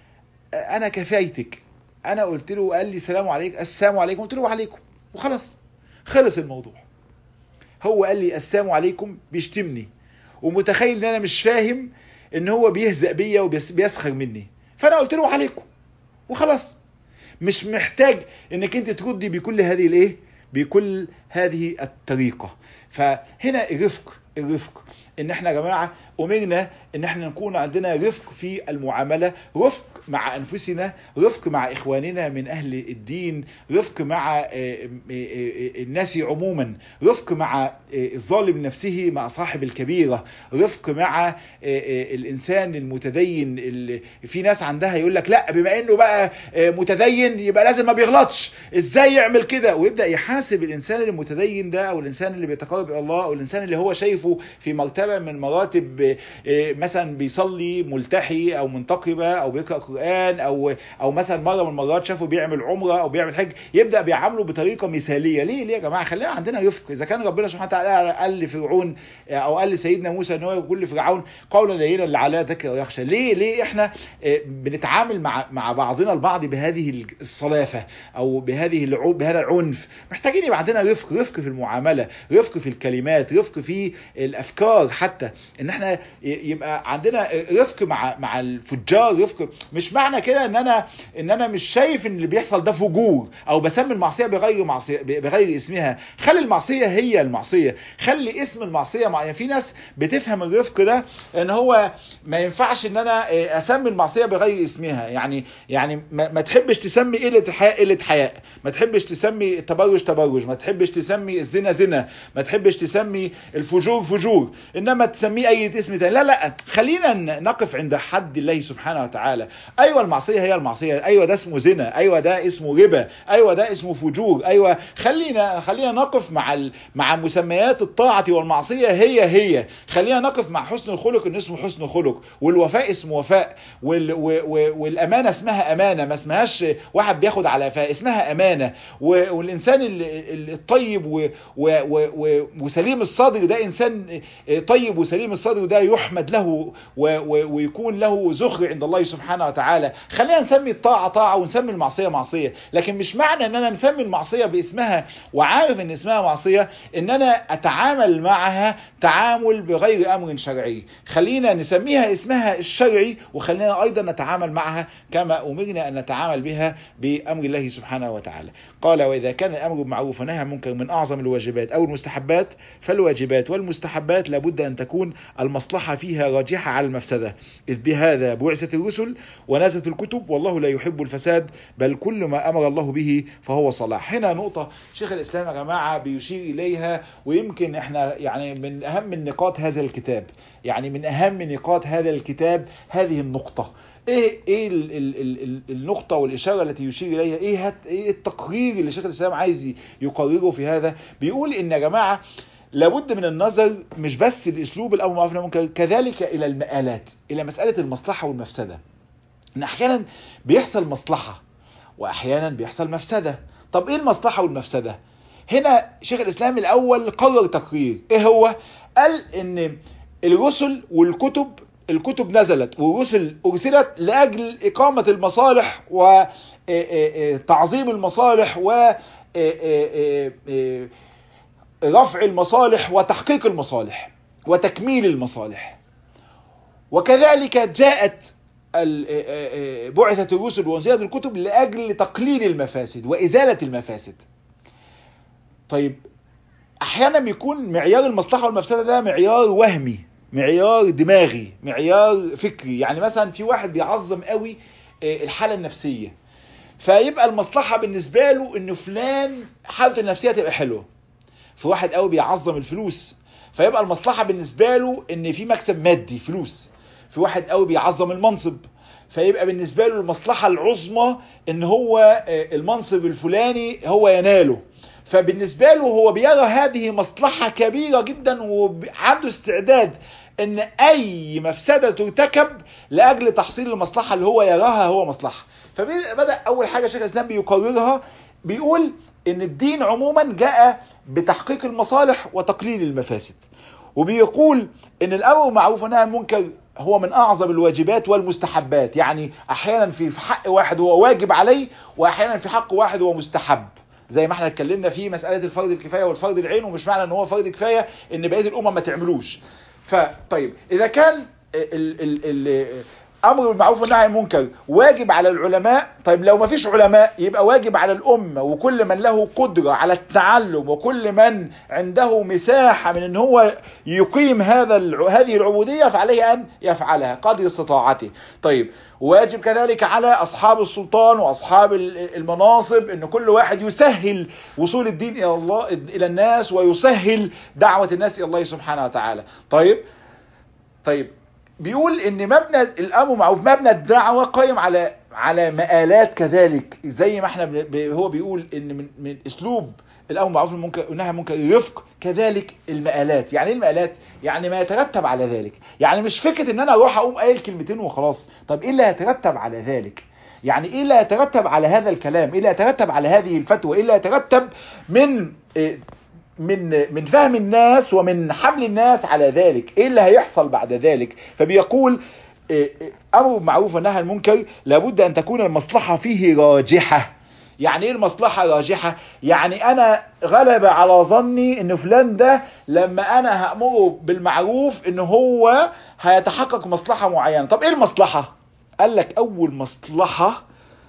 أنا كفايتك، أنا قلت له قال لي السلام عليكم السلام عليكم قلت له وعليكم وخلاص خلص الموضوع. هو قال لي السلام عليكم بيشتمني ومتخيل ان انا مش فاهم ان هو بيهزأ بيا وبيسخر مني، فانا قلت له عليكم وخلاص. مش محتاج انك انت تردي بكل هذه الايه بكل هذه الطريقة. فهنا الرفق الرفق ان احنا يا جماعة امرنا ان احنا نكون عندنا رفق في المعاملة، رفق مع انفسنا، رفق مع اخواننا من اهل الدين، رفق مع الناس عموما، رفق مع الظالم نفسه مع صاحب الكبيرة، رفق مع الانسان المتدين. في ناس عندها يقول لك لا بما انه بقى متدين يبقى لازم ما بيغلطش، ازاي يعمل كده؟ ويبدأ يحاسب الانسان المتدين ده او الانسان اللي بيتقرب الى الله او الانسان اللي هو شايفه في مرتبة من مراتب مثلا بيصلي ملتحي او منتقبة او بيقرأ قرآن او او مثلا مرة من المرات شافه بيعمل عمرة او بيعمل حج، يبدأ بيعامله بطريقة مثالية. ليه ليه يا جماعة؟ خلينا عندنا رفق. اذا كان ربنا سبحانه وتعالى قال لفرعون او قال لسيدنا موسى ان هو يقول لفرعون قولا لينا لعله ذكر ويخشى، ليه ليه احنا بنتعامل مع مع بعضنا البعض بهذه الصلافة او بهذه العو بهذا العنف؟ محتاجين يبقى عندنا رفق، رفق في المعاملة، رفق في الكلمات، رفق في الافكار، حتى ان احنا يبقى عندنا رفق مع مع الفجار. رفق مش معنى كده ان انا ان انا مش شايف ان اللي بيحصل ده فجور او بسمي المعصيه بغير معصيه بغير اسمها. خلي المعصيه هي المعصيه، خلي اسم المعصيه مع... يعني في ناس بتفهم الرفق ده ان هو ما ينفعش ان انا اسمي المعصيه بغير اسمها. يعني يعني ما, ما تحبش تسمي قله حياء قله حياء، ما تحبش تسمي التبرج تبرج، ما تحبش تسمي الزنا زنا، ما تحبش تسمي الفجور فجور، انما تسميه اي اسم تاني. لا لا، خلينا نقف عند حد الله سبحانه وتعالى. ايوه المعصيه هي المعصيه، ايوه ده اسمه زنا، ايوه ده اسمه ربا، ايوه ده اسمه فجور، ايوه خلينا خلينا نقف مع ال... مع مسميات الطاعه والمعصيه هي هي. خلينا نقف مع حسن الخلق ان اسمه حسن خلق، والوفاء اسمه وفاء، وال... و... و... والامانه اسمها امانه، ما اسمهاش واحد بياخد على قفاه، اسمها امانه. و... والانسان الطيب و... و... و... وسليم الصدر ده انسان طيب وسليم الصدر ده يحمد له و... و... ويكون له ذخر عند الله سبحانه وتعالى. خلينا نسمي الطاعه طاعه ونسمي المعصيه معصيه، لكن مش معنى ان انا مسمي المعصيه باسمها وعارف ان اسمها معصيه ان انا اتعامل معها تعامل بغير امر شرعي. خلينا نسميها اسمها الشرعي، وخلينا ايضا نتعامل معها كما امرنا ان نتعامل بها بامر الله سبحانه وتعالى. قال واذا كان الامر بالمعروف والنهي عن المنكر من اعظم الواجبات او المستحبات، فالواجبات والمستحبات لابد ان تكون المصلحه المصلحة فيها راجحة على المفسدة، إذ بهذا بعثت الرسل ونزلت الكتب، والله لا يحب الفساد، بل كل ما أمر الله به فهو صلاح. هنا نقطة شيخ الإسلام يا جماعة بيشير إليها، ويمكن إحنا يعني من أهم النقاط هذا الكتاب، يعني من أهم نقاط هذا الكتاب هذه النقطة. ايه ايه ال ال ال النقطة والاشارة التي يشير اليها؟ ايه هت ايه التقرير اللي شيخ الاسلام عايز يقرره في هذا؟ بيقول ان يا جماعة لابد من النظر مش بس الاسلوب الامر بالمعروف والنهي عن المنكر، كذلك الى المآلات، الى مسألة المصلحة والمفسدة. ان احيانا بيحصل مصلحة واحيانا بيحصل مفسدة. طب ايه المصلحة والمفسدة؟ هنا شيخ الاسلام الاول قرر تقرير. ايه هو؟ قال ان الرسل والكتب، الكتب نزلت والرسل أرسلت لأجل إقامة المصالح وتعظيم المصالح ورفع المصالح وتحقيق المصالح وتكميل المصالح. وكذلك جاءت بعثة الرسل وأنزلت الكتب لأجل تقليل المفاسد وإزالة المفاسد. طيب أحيانا بيكون معيار المصلحة والمفسدة ده معيار وهمي، معيار دماغي، معيار فكري. يعني مثلا في واحد بيعظم قوي الحالة النفسية، فيبقى المصلحة بالنسبة له ان فلان حالته النفسية تبقى حلوة. في واحد قوي بيعظم الفلوس، فيبقى المصلحة بالنسبة له ان في مكسب مادي فلوس. في واحد قوي بيعظم المنصب، فيبقى بالنسبة له المصلحة العظمى ان هو المنصب الفلاني هو يناله. فبالنسبة له هو بيرى هذه مصلحة كبيرة جدا، وعنده استعداد ان اي مفسدة ترتكب لاجل تحصيل المصلحة اللي هو يراها هو مصلحة. فبدأ اول حاجة شيخ الاسلام بيقررها، بيقول ان الدين عموما جاء بتحقيق المصالح وتقليل المفاسد. وبيقول ان الامر بالمعروف والنهي عن المنكر هو من اعظم الواجبات والمستحبات. يعني احيانا في حق واحد هو واجب عليه، واحيانا في حق واحد هو مستحب، زي ما احنا اتكلمنا في مسألة الفرض الكفاية والفرض العين. ومش معنى ان هو فرض كفاية ان بقية الامة ما تعملوش. فطيب اذا كان ال ال ال امر بالمعروف والنهي عن المنكر واجب على العلماء، طيب لو ما فيش علماء يبقى واجب على الامة، وكل من له قدرة على التعلم وكل من عنده مساحة من ان هو يقيم هذا هذه العبودية فعليه ان يفعلها قدر استطاعته. طيب واجب كذلك على اصحاب السلطان واصحاب المناصب ان كل واحد يسهل وصول الدين الى الله الى الناس، ويسهل دعوة الناس الى الله سبحانه وتعالى. طيب طيب بيقول ان مبنى الامر بالمعروف، مبنى الدعوه قائم على على مآلات كذلك. زي ما احنا هو بيقول ان من, من اسلوب الامر بالمعروف والنهي عن المنكر الرفق، كذلك المآلات. يعني ايه المآلات؟ يعني ما يترتب على ذلك. يعني مش فكره ان انا اروح اقوم قايل كلمتين وخلاص. طب ايه اللي هيترتب على ذلك؟ يعني ايه اللي هيترتب على هذا الكلام؟ ايه اللي هيترتب على هذه الفتوى؟ ايه اللي هيترتب من إيه من من فهم الناس ومن حمل الناس على ذلك؟ ايه اللي هيحصل بعد ذلك؟ فبيقول امر بالمعروف والنهي عن المنكر لابد ان تكون المصلحة فيه راجحة. يعني ايه المصلحة راجحة؟ يعني انا غلب على ظني ان فلان ده لما انا هأمره بالمعروف ان هو هيتحقق مصلحة معينة. طب ايه المصلحة؟ قال لك اول مصلحة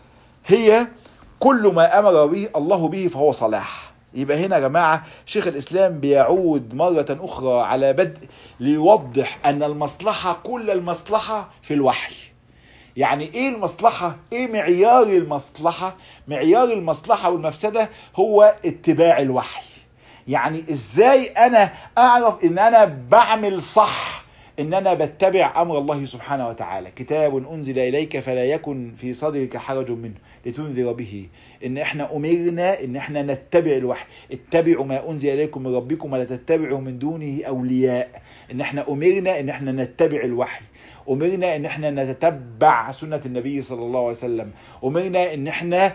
هي كل ما امر به الله به فهو صلاح. يبقى هنا يا جماعة شيخ الإسلام بيعود مرة أخرى على بدء ليوضح أن المصلحة كل المصلحة في الوحي. يعني إيه المصلحة؟ إيه معيار المصلحة؟ معيار المصلحة والمفسدة هو اتباع الوحي. يعني إزاي أنا أعرف إن أنا بعمل صح؟ إن أنا بتبع أمر الله سبحانه وتعالى. كتاب أنزل إليك فلا يكن في صدرك حرج منه لتنذر به. إن إحنا أمرنا إن إحنا نتبع الوحي. اتبعوا ما أنزل إليكم من ربكم ولا تتبعوا من دونه أولياء. إن إحنا أمرنا إن إحنا نتبع الوحي. أمرنا إن إحنا نتتبع سنة النبي صلى الله عليه وسلم. أمرنا إن إحنا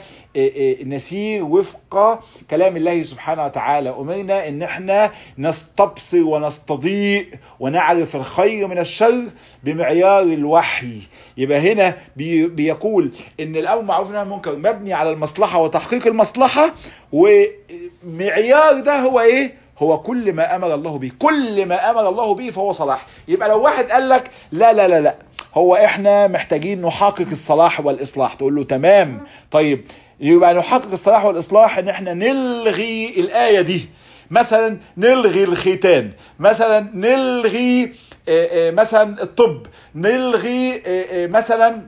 نسير وفق كلام الله سبحانه وتعالى. أمرنا إن إحنا نستبصر ونستضيء ونعرف الخير من الشر بمعيار الوحي. يبقى هنا بي بيقول إن الأمر بالمعروف والنهي عن المنكر مبني على المصلحة وتحقيق المصلحة، ومعيار ده هو إيه؟ هو كل ما أمر الله به. كل ما أمر الله به فهو صلاح. يبقى لو واحد قال لك لا لا لا لا هو إحنا محتاجين نحقق الصلاح والإصلاح، تقول له تمام. طيب يبقى نحقق الصلاح والإصلاح إن إحنا نلغي الآية دي مثلا نلغي الختان، مثلا نلغي مثلا الطب، نلغي مثلا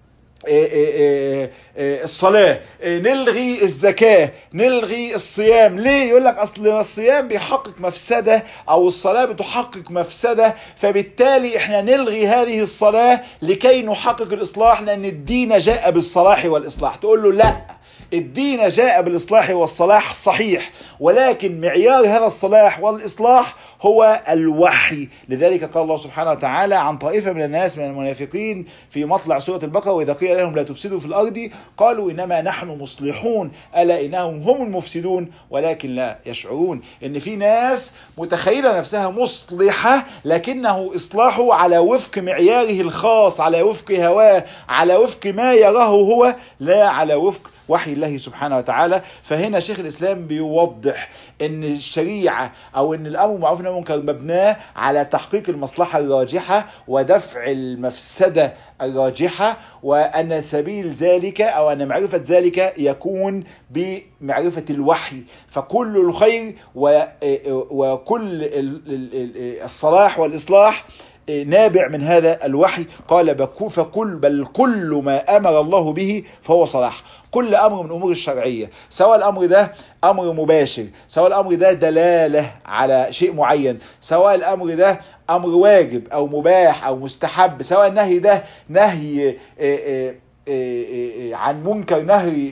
الصلاة، نلغي الزكاة، نلغي الصيام. ليه؟ يقول لك اصل الصيام بيحقق مفسدة او الصلاة بتحقق مفسدة، فبالتالي احنا نلغي هذه الصلاة لكي نحقق الاصلاح، لان الدين جاء بالصلاح والاصلاح. تقول له لا، الدين جاء بالإصلاح والصلاح صحيح، ولكن معيار هذا الصلاح والإصلاح هو الوحي. لذلك قال الله سبحانه وتعالى عن طائفة من الناس من المنافقين في مطلع سورة البقرة: وإذا قيل لهم لا تفسدوا في الأرض قالوا إنما نحن مصلحون ألا إنهم هم المفسدون ولكن لا يشعرون. إن في ناس متخيلة نفسها مصلحة، لكنه إصلاحه على وفق معياره الخاص، على وفق هواه، على وفق ما يراه هو، لا على وفق وحي الله سبحانه وتعالى. فهنا شيخ الإسلام بيوضح ان الشريعة او ان الامر بالمعروف والنهي عن المنكر مبناه على تحقيق المصلحة الراجحة ودفع المفسدة الراجحة، وان سبيل ذلك او ان معرفة ذلك يكون بمعرفة الوحي. فكل الخير وكل الصلاح والإصلاح نابع من هذا الوحي. قال فكل بل كل ما أمر الله به فهو صلاح. كل أمر من أمور الشرعية، سواء الأمر ده أمر مباشر، سواء الأمر ده دلالة على شيء معين، سواء الأمر ده أمر واجب أو مباح أو مستحب، سواء النهي ده نهي عن منكر، نهي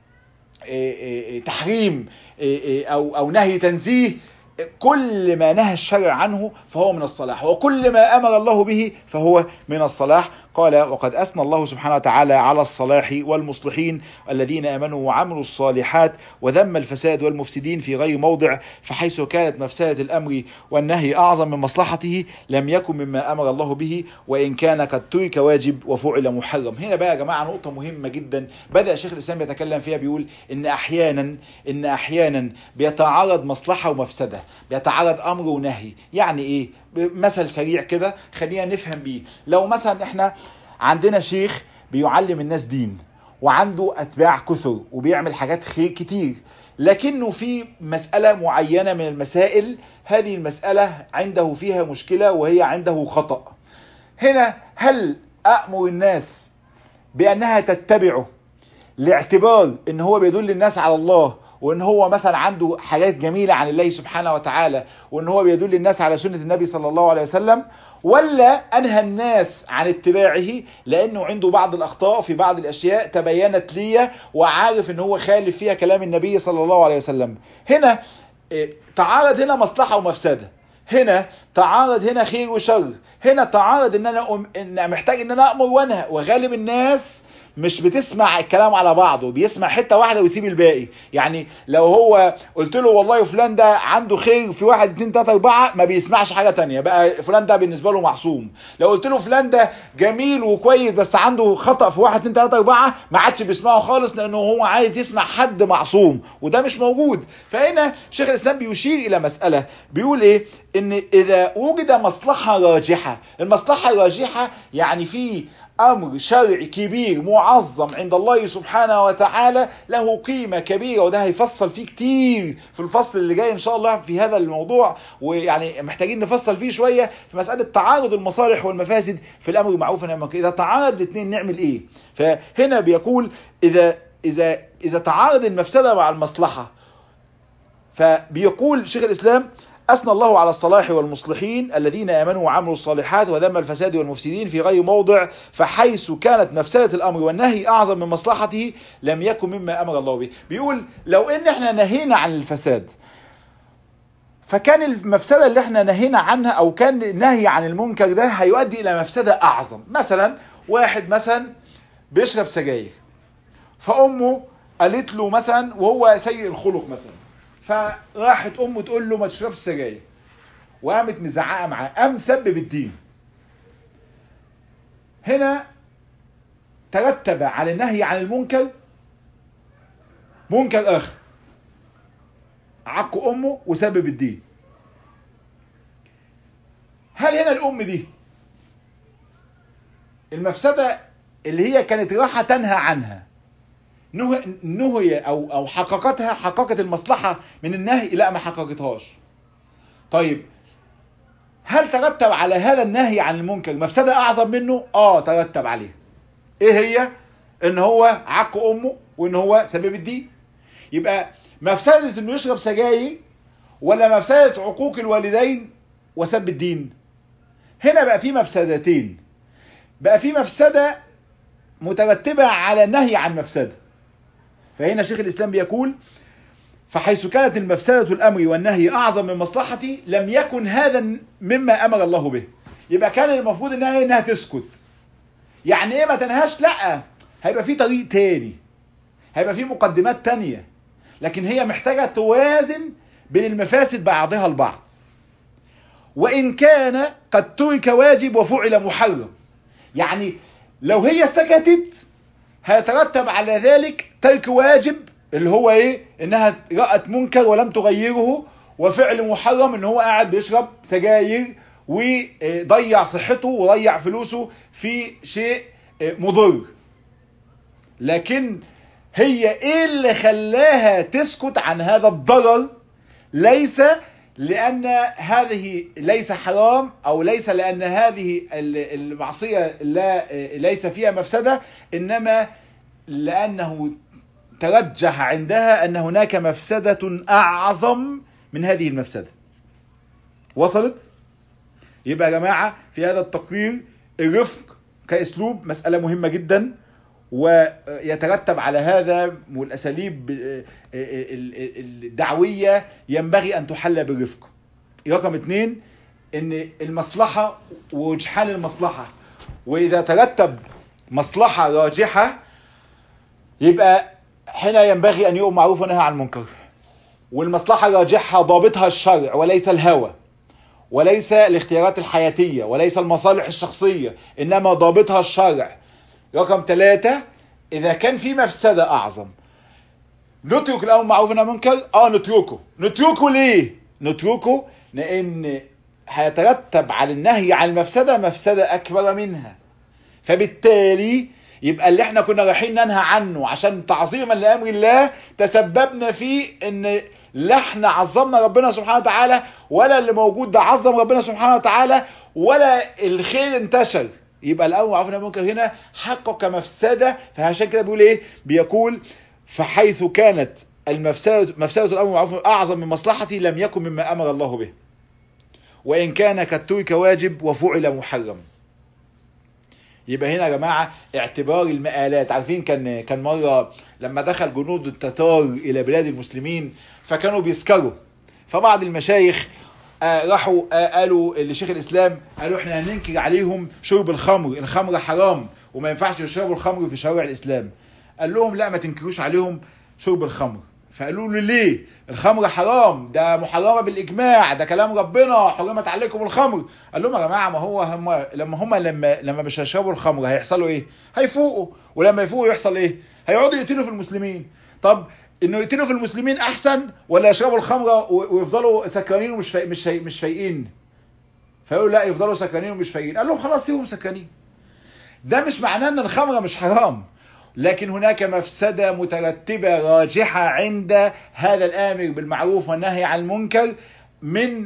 تحريم أو أو نهي تنزيه، كل ما نهى الشرع عنه فهو من الصلاح، وكل ما أمر الله به فهو من الصلاح. قال: وقد أثنى الله سبحانه وتعالى على الصلاح والمصلحين الذين آمنوا وعملوا الصالحات، وذم الفساد والمفسدين في غير موضع، فحيث كانت مفسدة الأمر والنهي أعظم من مصلحته لم يكن مما أمر الله به، وإن كان قد ترك واجب وفعل محرم. هنا بقى يا جماعة نقطة مهمة جدا بدأ شيخ الإسلام يتكلم فيها، بيقول إن أحيانا إن أحيانا بيتعارض مصلحة ومفسدة، بيتعارض أمر ونهي. يعني إيه؟ مثل سريع كده خلينا نفهم بيه. لو مثلا إحنا عندنا شيخ بيعلم الناس دين وعنده أتباع كثر وبيعمل حاجات خير كتير، لكنه في مسألة معينة من المسائل هذه المسألة عنده فيها مشكلة وهي عنده خطأ. هنا هل أأمر الناس بأنها تتبعه لاعتبار ان هو بيدل الناس على الله، وان هو مثلا عنده حاجات جميلة عن الله سبحانه وتعالى، وان هو بيدل الناس على سنة النبي صلى الله عليه وسلم، ولا انهى الناس عن اتباعه لانه عنده بعض الاخطاء في بعض الاشياء تبينت لي وعارف ان هو خالف فيها كلام النبي صلى الله عليه وسلم؟ هنا تعارض هنا مصلحة ومفسدة، هنا تعارض هنا خير وشر، هنا تعارض ان انا أم... إن محتاج ان انا امر وانهى، وغالب الناس مش بتسمع الكلام على بعضه، بيسمع حتة واحدة ويسيب الباقي. يعني لو هو قلت له والله فلان ده عنده خير في واحد اتنين تلاتة اربعة، ما بيسمعش حاجة تانية، بقى فلان ده بالنسبة له معصوم. لو قلت له فلان ده جميل وكويس بس عنده خطأ في واحد اتنين تلاتة اربعة، ما عادش بيسمعه خالص، لانه هو عايز يسمع حد معصوم، وده مش موجود. فهنا شيخ الاسلام بيشير الى مسألة، بيقول ايه؟ ان اذا وجد مصلحة راجحة، المصلحة الراجحة يعني في امر شرعي كبير معظم عند الله سبحانه وتعالى له قيمة كبيرة، وده هيفصل فيه كتير في الفصل اللي جاي ان شاء الله في هذا الموضوع، ويعني محتاجين نفصل فيه شوية في مسألة تعارض المصالح والمفاسد في الامر بالمعروف والنهي عن المنكر. اذا تعارض الاثنين نعمل ايه؟ فهنا بيقول اذا اذا اذا تعارض المفسدة مع المصلحة، فبيقول شيخ الاسلام: أثنى الله على الصلاح والمصلحين الذين آمنوا وعملوا الصالحات وذم الفساد والمفسدين في غير موضع، فحيث كانت مفسدة الأمر والنهي أعظم من مصلحته لم يكن مما أمر الله به. بيقول لو إن إحنا نهينا عن الفساد، فكان المفسدة اللي إحنا نهينا عنها أو كان النهي عن المنكر ده هيؤدي إلى مفسدة أعظم. مثلا واحد مثلا بيشرب سجاير، فأمه قالت له مثلا وهو سيء الخلق مثلا، فراحت امه تقول له ما تشربش سجاير، وقامت مزعقه معاه، قام سبب الدين. هنا ترتب على النهي عن المنكر منكر اخر، عق امه وسبب الدين. هل هنا الام دي المفسده اللي هي كانت رايحه تنهى عنها نهي, نهي او او حققتها، حققت المصلحة من النهي؟ لا، ما حققتهاش. طيب هل ترتب على هذا النهي عن المنكر مفسدة اعظم منه؟ اه ترتب عليه. ايه هي؟ ان هو عق امه، وان هو سبب الدين. يبقى مفسدة انه يشرب سجاير ولا مفسدة عقوق الوالدين وسب الدين؟ هنا بقى في مفسدتين، بقى في مفسدة مترتبة على النهي عن مفسدة. فهنا شيخ الإسلام بيقول: فحيث كانت المفسدة الأمر والنهي أعظم من مصلحتي لم يكن هذا مما أمر الله به. يبقى كان المفروض إنها إنها تسكت. يعني إيه ما تنهاش؟ لأ، هيبقى في طريق تاني، هيبقى في مقدمات تانية، لكن هي محتاجة توازن بين المفاسد بعضها البعض. وإن كان قد ترك واجب وفعل محرم، يعني لو هي سكتت هيترتب على ذلك ترك واجب اللي هو ايه؟ انها رأت منكر ولم تغيره، وفعل محرم ان هو قاعد بيشرب سجاير وضيع صحته وضيع فلوسه في شيء مضر. لكن هي ايه اللي خلاها تسكت عن هذا الضرر؟ ليس لأن هذه ليس حرام، أو ليس لأن هذه المعصية لا ليس فيها مفسدة، إنما لأنه ترجح عندها أن هناك مفسدة أعظم من هذه المفسدة. وصلت؟ يبقى يا جماعة في هذا التقرير الرفق كأسلوب مسألة مهمة جدا، ويترتب على هذا والأساليب الدعوية ينبغي أن تحل بالرفق. رقم اثنين، ان المصلحة ورجحان المصلحة، وإذا ترتب مصلحة راجحة يبقى هنا ينبغي أن يؤمر معروف ونهى عن المنكر. والمصلحة الراجحة ضابطها الشرع وليس الهوى، وليس الاختيارات الحياتية، وليس المصالح الشخصية، إنما ضابطها الشرع. رقم ثلاثة، إذا كان في مفسدة أعظم نترك الأمر معروف ونهى عن المنكر. آه نتركه. نتركه ليه؟ نتركه لأن هيترتب على النهي عن المفسدة مفسدة أكبر منها. فبالتالي يبقى اللي احنا كنا رايحين ننهى عنه عشان تعظيما لأمر الله تسببنا فيه ان لا احنا عظمنا ربنا سبحانه وتعالى، ولا اللي موجود ده عظم ربنا سبحانه وتعالى، ولا الخير انتشر. يبقى الأمر معروف ونهي عن المنكر هنا حقق مفسدة. فعشان كده بيقول ايه؟ بيقول: فحيث كانت المفسدة مفسدة الأمر معروف أعظم من مصلحتي لم يكن مما أمر الله به، وإن كان قد ترك واجب وفعل محرم. يبقى هنا يا جماعة اعتبار المآلات. عارفين كان كان مرة لما دخل جنود التتار إلى بلاد المسلمين فكانوا بيسكروا، فبعض المشايخ آه راحوا آه قالوا لشيخ الإسلام، قالوا احنا هننكر عليهم شرب الخمر، الخمر حرام وما ينفعش يشربوا الخمر في شوارع الإسلام. قال لهم لا، ما تنكروش عليهم شرب الخمر. فقالوا له ليه؟ الخمر حرام، ده محرمة بالإجماع، ده كلام ربنا، حرمت عليكم الخمر. قال لهم يا جماعة ما هو هم لما هم لما لما مش هيشربوا الخمر هيحصلوا ايه؟ هيفوقوا، ولما يفوقوا يحصل ايه؟ هيقعدوا يقتلوا في المسلمين. طب انه يقتلوا في المسلمين احسن ولا يشربوا الخمر ويفضلوا سكرانين ومش في... مش في... مش فايقين؟ فيقولوا لا، يفضلوا سكرانين ومش فايقين. قال لهم خلاص سيبهم سكرانين. ده مش معناه ان الخمر مش حرام، لكن هناك مفسدة مترتبة راجحة عند هذا الآمر بالمعروف والنهي عن المنكر من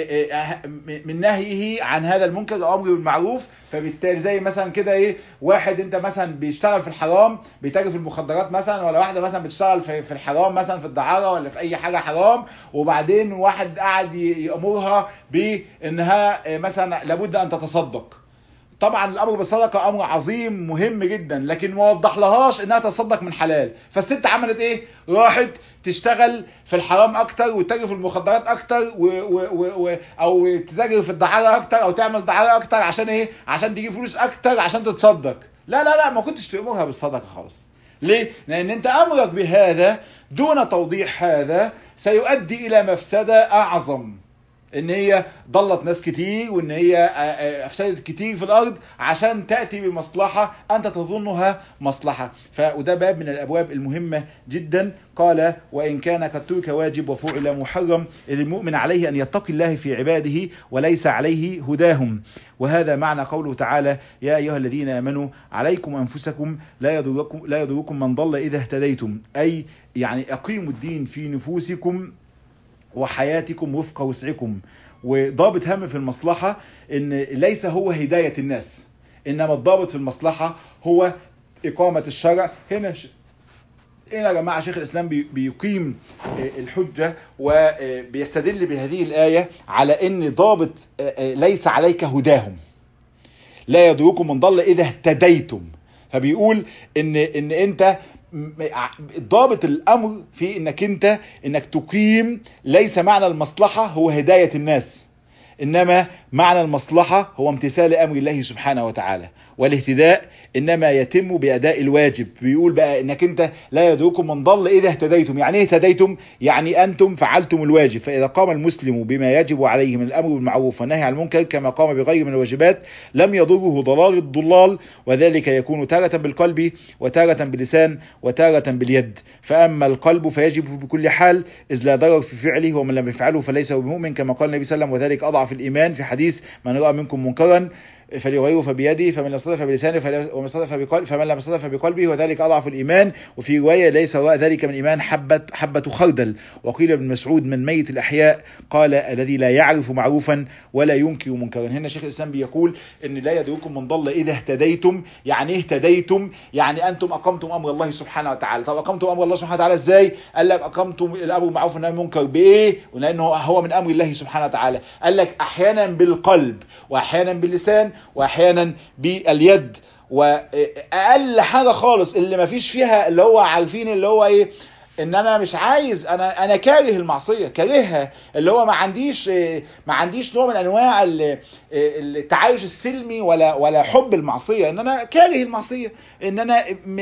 من نهيه عن هذا المنكر الأمر بالمعروف. فبالتالي زي مثلا كده ايه، واحد انت مثلا بيشتغل في الحرام، بيتاجر في المخدرات مثلا، ولا واحدة مثلا بتشتغل في في الحرام مثلا في الدعارة ولا في اي حاجة حرام، وبعدين واحد قاعد يأمرها بانها مثلا لابد ان تتصدق. طبعا الامر بالصدقه امر عظيم مهم جدا، لكن ما وضح لهاش انها تصدق من حلال. فالست عملت ايه؟ راحت تشتغل في الحرام اكتر وتتاجر في المخدرات اكتر و و و و او تتاجر في الدعاره اكتر او تعمل دعاره اكتر عشان ايه؟ عشان تجيب فلوس اكتر عشان تتصدق. لا لا لا، ما كنتش تأمرها بالصدقه خالص. ليه؟ لان انت امرك بهذا دون توضيح هذا سيؤدي الى مفسده اعظم. ان هي ضلت ناس كتير وان هي افسدت كتير في الارض عشان تأتي بمصلحة انت تظنها مصلحة. فده باب من الابواب المهمة جدا. قال وان كان قد ترك واجب وفعل محرم اذ المؤمن عليه ان يتقي الله في عباده وليس عليه هداهم. وهذا معنى قوله تعالى يا ايها الذين امنوا عليكم انفسكم لا يضركم لا يضركم من ضل اذا اهتديتم، اي يعني اقيموا الدين في نفوسكم وحياتكم وفق وسعكم. وضابط هم في المصلحة ان ليس هو هداية الناس، انما الضابط في المصلحة هو اقامة الشرع. هنا ش... هنا يا جماعة شيخ الاسلام بي... بيقيم الحجة وبيستدل بهذه الآية على ان ضابط ليس عليك هداهم، لا يضركم من ضل اذا اهتديتم. فبيقول ان ان انت ضابط الامر في انك انت انك تقيم، ليس معنى المصلحة هو هداية الناس، انما معنى المصلحة هو امتثال امر الله سبحانه وتعالى، والاهتداء انما يتم باداء الواجب. بيقول بقى انك انت لا يدركم من ضل اذا اهتديتم. يعني ايه اهتديتم؟ يعني انتم فعلتم الواجب. فاذا قام المسلم بما يجب عليه من الامر بالمعروف والنهي عن المنكر كما قام بغير من الواجبات لم يضره ضلال الضلال، وذلك يكون تارة بالقلب وتارة باللسان وتارة باليد. فاما القلب فيجب بكل حال اذ لا ضرر في فعله، ومن لم يفعله فليس بمؤمن كما قال النبي صلى الله عليه وسلم، وذلك اضعف الايمان في حديث من رأى منكم منكرا فليغيره فبيده فمن لم يستطع فبلسانه ومن استطاع فبقلبه فمن لم يستطع فبقلبه وذلك اضعف الايمان. وفي روايه ليس وراء ذلك من ايمان حبه حبه خردل. وقيل ابن مسعود من ميت الاحياء قال الذي لا يعرف معروفا ولا ينكر منكرا. هنا شيخ الاسلام بيقول ان لا يدركم من ضل اذا اهتديتم. يعني ايه اهتديتم؟ يعني انتم اقمتم امر الله سبحانه وتعالى. طب اقمتم امر الله سبحانه وتعالى ازاي؟ قال لك اقمتم الامر بالمعروف والنهي عن المنكر بايه؟ ولانه هو من امر الله سبحانه وتعالى. قال لك احيانا بالقلب واحيانا باللسان واحيانا باليد. واقل حاجه خالص اللي ما فيش فيها اللي هو عارفين اللي هو ايه، ان انا مش عايز، انا انا كاره المعصيه، كارهها، اللي هو ما عنديش ما عنديش نوع من انواع التعايش السلمي ولا ولا حب المعصيه، ان انا كاره المعصيه. ان انا م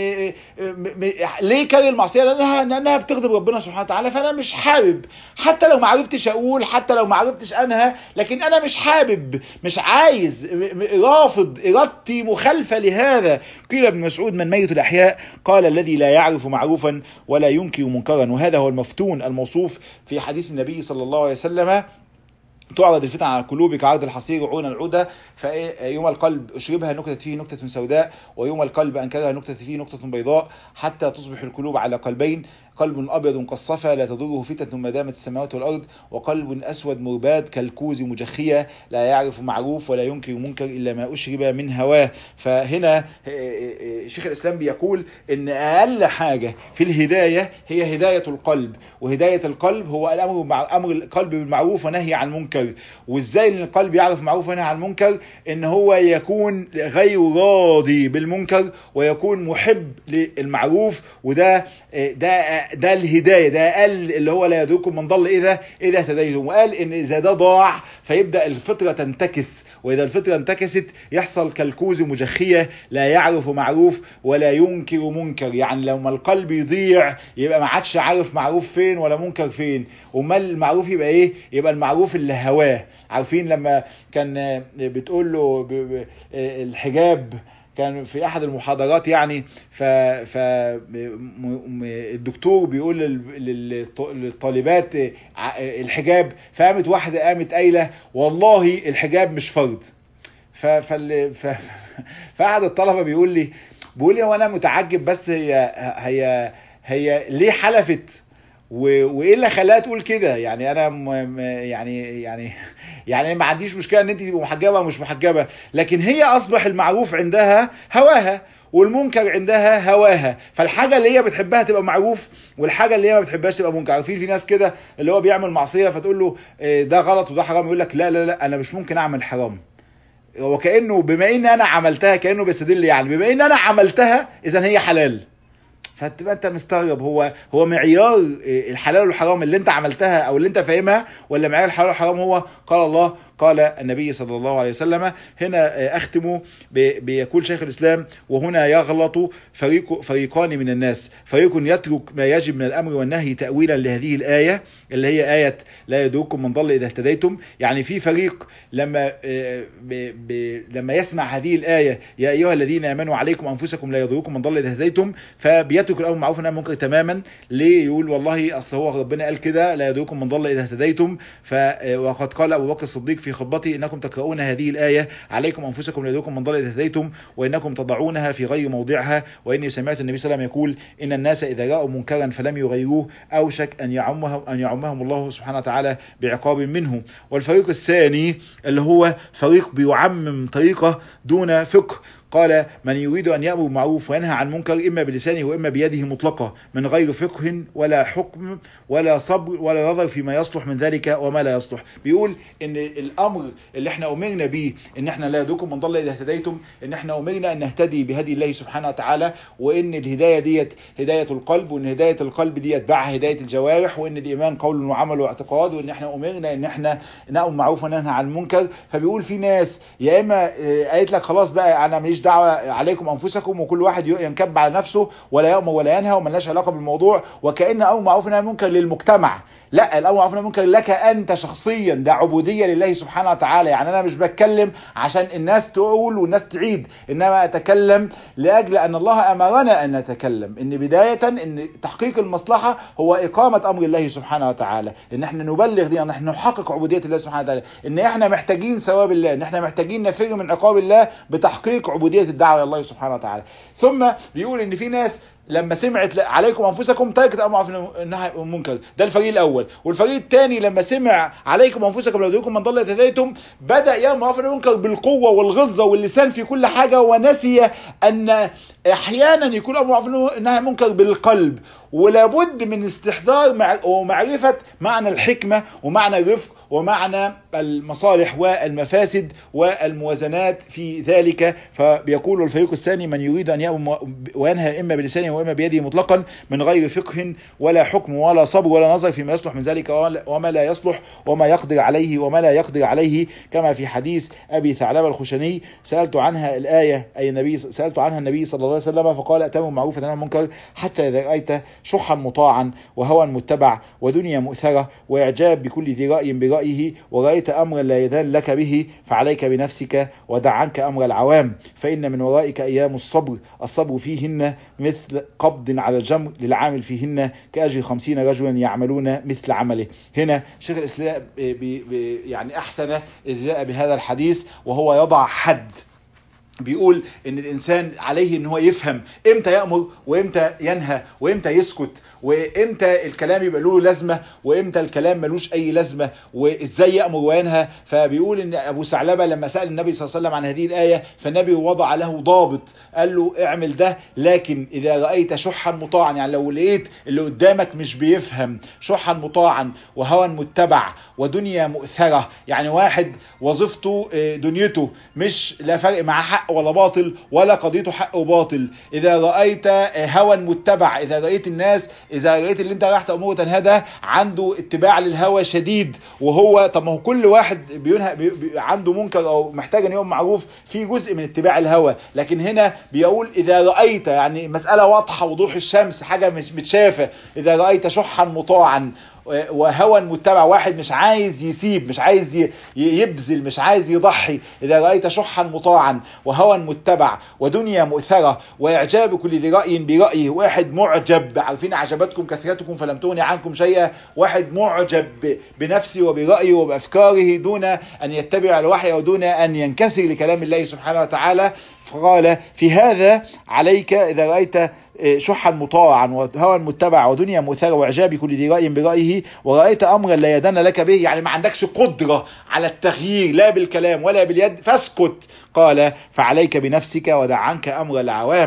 م ليه كاره المعصيه؟ لانها لانها بتغضب ربنا سبحانه وتعالى، فانا مش حابب، حتى لو ما عرفتش اقول، حتى لو ما عرفتش انهى، لكن انا مش حابب، مش عايز، رافض، ارادتي مخالفه لهذا. قيل ابن مسعود من ميت الاحياء قال الذي لا يعرف معروفا ولا ينكر منكرا. وهذا هو المفتون الموصوف في حديث النبي صلى الله عليه وسلم تعرض الفتن على القلوب كعرض الحصير عون العودة، فيوم القلب أشربها نكتة فيه نكتة سوداء، ويوم القلب أنكرها نكتة فيه نكتة بيضاء، حتى تصبح القلوب على قلبين: قلب أبيض كالصفا لا تضره فتنة ما دامت السماوات والأرض، وقلب أسود مرباد كالكوز مجخية لا يعرف معروف ولا ينكر منكر إلا ما أشرب من هواه. فهنا شيخ الإسلام بيقول إن أقل حاجة في الهداية هي هداية القلب، وهداية القلب هو الأمر مع أمر القلب بالمعروف ونهي عن المنكر. وإزاي إن القلب يعرف معروف ونهي عن المنكر؟ إن هو يكون غير راضي بالمنكر ويكون محب للمعروف. وده ده ده الهداية، ده أقل اللي هو لا يدركم من ضل إذا إذا اهتديتم. وقال إن إذا ده ضاع فيبدأ الفطرة تنتكس، وإذا الفطرة انتكست يحصل كالكوز مجخية لا يعرف معروف ولا ينكر منكر. يعني لما القلب يضيع يبقى ما عادش عارف معروف فين ولا منكر فين. وما المعروف يبقى إيه؟ يبقى المعروف اللي هواه. عارفين لما كان بتقول له الحجاب كان في احد المحاضرات يعني، ف ف الدكتور بيقول للطالبات الحجاب، فقامت واحده قامت قايله والله الحجاب مش فرض. ف ف فاحد الطلبه بيقول لي بيقول لي هو انا متعجب، بس هي هي هي ليه حلفت وايه اللي خلاها تقول كده؟ يعني انا م... يعني يعني يعني ما عنديش مشكله ان انت تبقى محجبه ومش محجبه، لكن هي اصبح المعروف عندها هواها والمنكر عندها هواها. فالحاجه اللي هي بتحبها تبقى معروف، والحاجه اللي هي ما بتحبهاش تبقى منكر. عارفين في ناس كده اللي هو بيعمل معصيه فتقول له ده غلط وده حرام، يقول لك لا لا لا انا مش ممكن اعمل حرام. وكانه بما ان انا عملتها، كانه بيستدل يعني بما ان انا عملتها اذا هي حلال. فتبقى انت مستغرب، هو هو معيار الحلال والحرام اللي انت عملتها او اللي انت فاهمها، ولا معيار الحلال والحرام هو قال الله قال النبي صلى الله عليه وسلم. هنا أختم بيقول شيخ الإسلام: وهنا يغلط فريق فريقان من الناس، فريق يترك ما يجب من الأمر والنهي تأويلا لهذه الآية اللي هي آية لا يدركم من ضل إذا اهتديتم. يعني في فريق لما ب ب لما يسمع هذه الآية يا أيها الذين آمنوا عليكم أنفسكم لا يضركم من ضل إذا اهتديتم، فبيترك الأمر بالمعروف والنهي عن المنكر تماما. ليه؟ يقول والله أصل هو ربنا قال كده لا يدركم من ضل إذا اهتديتم، ف وقد قال أبو بكر الصديق في خطبته: إنكم تقرؤون هذه الآية عليكم أنفسكم لا يدركم من ضل إذا اهتديتم وإنكم تضعونها في غير موضعها، وإني سمعت النبي صلى الله عليه وسلم يقول: إن الناس إذا رأوا منكرا فلم يغيروه أوشك أن يعمهم أن يعمهم الله سبحانه وتعالى بعقاب منه. والفريق الثاني اللي هو فريق بيعمم طريقة دون فقه، قال: من يريد أن يأمر بالمعروف وينهى عن منكر إما بلسانه وإما بيده مطلقة من غير فقه ولا حكم ولا صبر ولا نظر فيما يصلح من ذلك وما لا يصلح. بيقول إن الأمر اللي احنا أمرنا به إن احنا لا يدركم من ضل إذا اهتديتم، إن احنا أمرنا أن نهتدي بهدي الله سبحانه وتعالى، وإن الهداية ديت هداية القلب، وإن هداية القلب دي يتبعها هداية الجوارح، وإن الإيمان قول وعمل واعتقاد، وإن احنا أمرنا إن احنا نأمر بالمعروف وننهى عن المنكر. فبيقول في ناس يا إما قالت لك خلاص بقى أنا ماليش دعوة عليكم أنفسكم، وكل واحد ينكب على نفسه ولا يأمر ولا ينهى وملناش علاقة بالموضوع، وكأن أمر معروف ونهي عن المنكر للمجتمع. لا، الأمر معروف ونهي عن المنكر لك أنت شخصيا، ده عبودية لله سبحانه وتعالى. يعني أنا مش بتكلم عشان الناس تقول والناس تعيد، إنما أتكلم لأجل أن الله أمرنا أن نتكلم، إن بداية إن تحقيق المصلحة هو إقامة أمر الله سبحانه وتعالى، إن احنا نبلغ دي، إن احنا نحقق عبودية الله سبحانه وتعالى، إن احنا محتاجين ثواب الله، إن احنا محتاجين نفر من عقاب الله بتحقيق عبودية الدعوة إلى الله سبحانه وتعالى. ثم بيقول إن في ناس لما سمعت عليكم أنفسكم تركت أمر معروف والنهي عن المنكر، ده الفريق الأول. والفريق الثاني لما سمع عليكم أنفسكم لا يدركم من ضل إذا اهتديتم بدأ يأمر بالمعروف والنهي عن المنكر بالقوة والغلظة واللسان في كل حاجة، ونسي أن أحيانا يكون أمر معروف والنهي عن المنكر بالقلب، ولابد من استحضار ومعرفة معنى الحكمة ومعنى الرفق ومعنى المصالح والمفاسد والموازنات في ذلك. فبيقول الفريق الثاني: من يريد أن يأمر وينهى إما بلسانه وإما بيده مطلقا من غير فقه ولا حكم ولا صبر ولا نظر فيما يصلح من ذلك وما لا يصلح وما يقدر عليه وما لا يقدر عليه، كما في حديث أبي ثعلبة الخشني: سألت عنها الآية أي النبي سألت عنها النبي صلى الله عليه وسلم فقال: أتموا معروف ونهى عن المنكر حتى إذا رأيت شحا مطاعا وهوى متبع ودنيا مؤثرة وإعجاب بكل ذي رأي برأيه ورأيت أمرا لا يذل لك به فعليك بنفسك ودع عنك أمر العوام، فإن من ورائك أيام الصبر الصبر فيهن مثل قبض على الجمر للعامل فيهن كأجر خمسين رجلا يعملون مثل عمله. هنا شيخ الإسلام بي بي يعني أحسن إذ جاء بهذا الحديث وهو يضع حد، بيقول ان الانسان عليه ان هو يفهم امتى يأمر وامتى ينهى وامتى يسكت وامتى الكلام يبقى له لازمة وامتى الكلام ملوش اي لازمة وازاي يأمر وينهى. فبيقول ان ابو ثعلبة لما سأل النبي صلى الله عليه وسلم عن هذه الآية فالنبي وضع له ضابط، قال له اعمل ده لكن اذا رأيت شحا مطاعا، يعني لو لقيت اللي قدامك مش بيفهم، شحا مطاعا وهوى متبع ودنيا مؤثرة، يعني واحد وظيفته دنيته مش لا فرق مع حق ولا باطل ولا قضيته حق وباطل، اذا رأيت هوى متبع، اذا رأيت الناس اذا رأيت اللي انت راح تأمره تنهى ده عنده اتباع للهوى شديد، وهو طب ما هو كل واحد بينهى بي بي عنده منكر او محتاج ان يقوم معروف في جزء من اتباع الهوى، لكن هنا بيقول اذا رأيت، يعني مسألة واضحة وضوح الشمس، حاجة مش متشافة، اذا رأيت شحا مطاعا وهوى متبع، واحد مش عايز يسيب، مش عايز يبذل، مش عايز يضحي، اذا رأيت شحا مطاعا وهوى متبع ودنيا مؤثرة واعجاب كل ذي رأي برأيه، واحد معجب، عارفين اعجبتكم كثرتكم فلم تغن عنكم شيئا، واحد معجب بنفسه وبرأيه وبأفكاره دون ان يتبع الوحي ودون ان ينكسر لكلام الله سبحانه وتعالى. فقال في هذا عليك إذا رأيت شحا مطاعا وهوى متبع ودنيا مؤثرة واعجاب كل ذي رأي برأيه ورأيت أمرا لا يدن لك به، يعني ما عندكش قدرة على التغيير لا بالكلام ولا باليد فاسكت. قال فعليك بنفسك ودع عنك أمر العوام.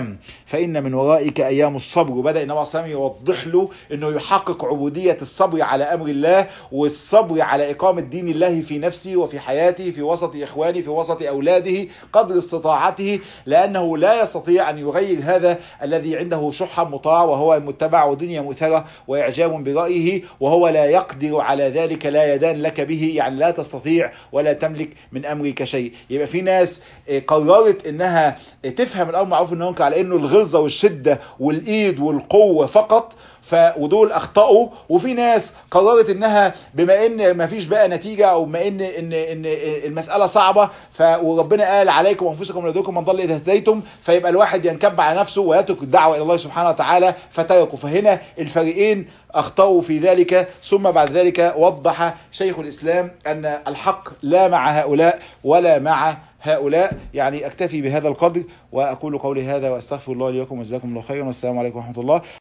فإن من ورائك أيام الصبر. وبدأ النبي صلى الله عليه وسلم يوضح له أنه يحقق عبودية الصبر على أمر الله، والصبر على إقامة دين الله في نفسه وفي حياته في وسط إخوانه في وسط أولاده قدر استطاعته، لأنه لا يستطيع أن يغير هذا الذي عنده شح مطاع وهو متبع ودنيا مثرة وإعجاب برأيه، وهو لا يقدر على ذلك، لا يدان لك به، يعني لا تستطيع ولا تملك من أمرك شيء. يبقى في ناس قررت انها تفهم الامر معروف والنهي عن المنكر على انه الغلظة والشدة والايد والقوة فقط، ف ودول اخطأوا. وفي ناس قررت انها بما ان ما فيش بقى نتيجة، او بما ان ان ان المسألة صعبة، ف وربنا قال عليكم انفسكم ولا يضركم من ضل اذا اهتديتم، فيبقى الواحد ينكب على نفسه ويترك الدعوة الى الله سبحانه وتعالى فتركوا. فهنا الفريقين اخطأوا في ذلك. ثم بعد ذلك وضح شيخ الاسلام ان الحق لا مع هؤلاء ولا مع هؤلاء. يعني اكتفي بهذا القدر واقول قولي هذا واستغفر الله لي ولكم وجزاكم الله خيرا، والسلام عليكم ورحمة الله.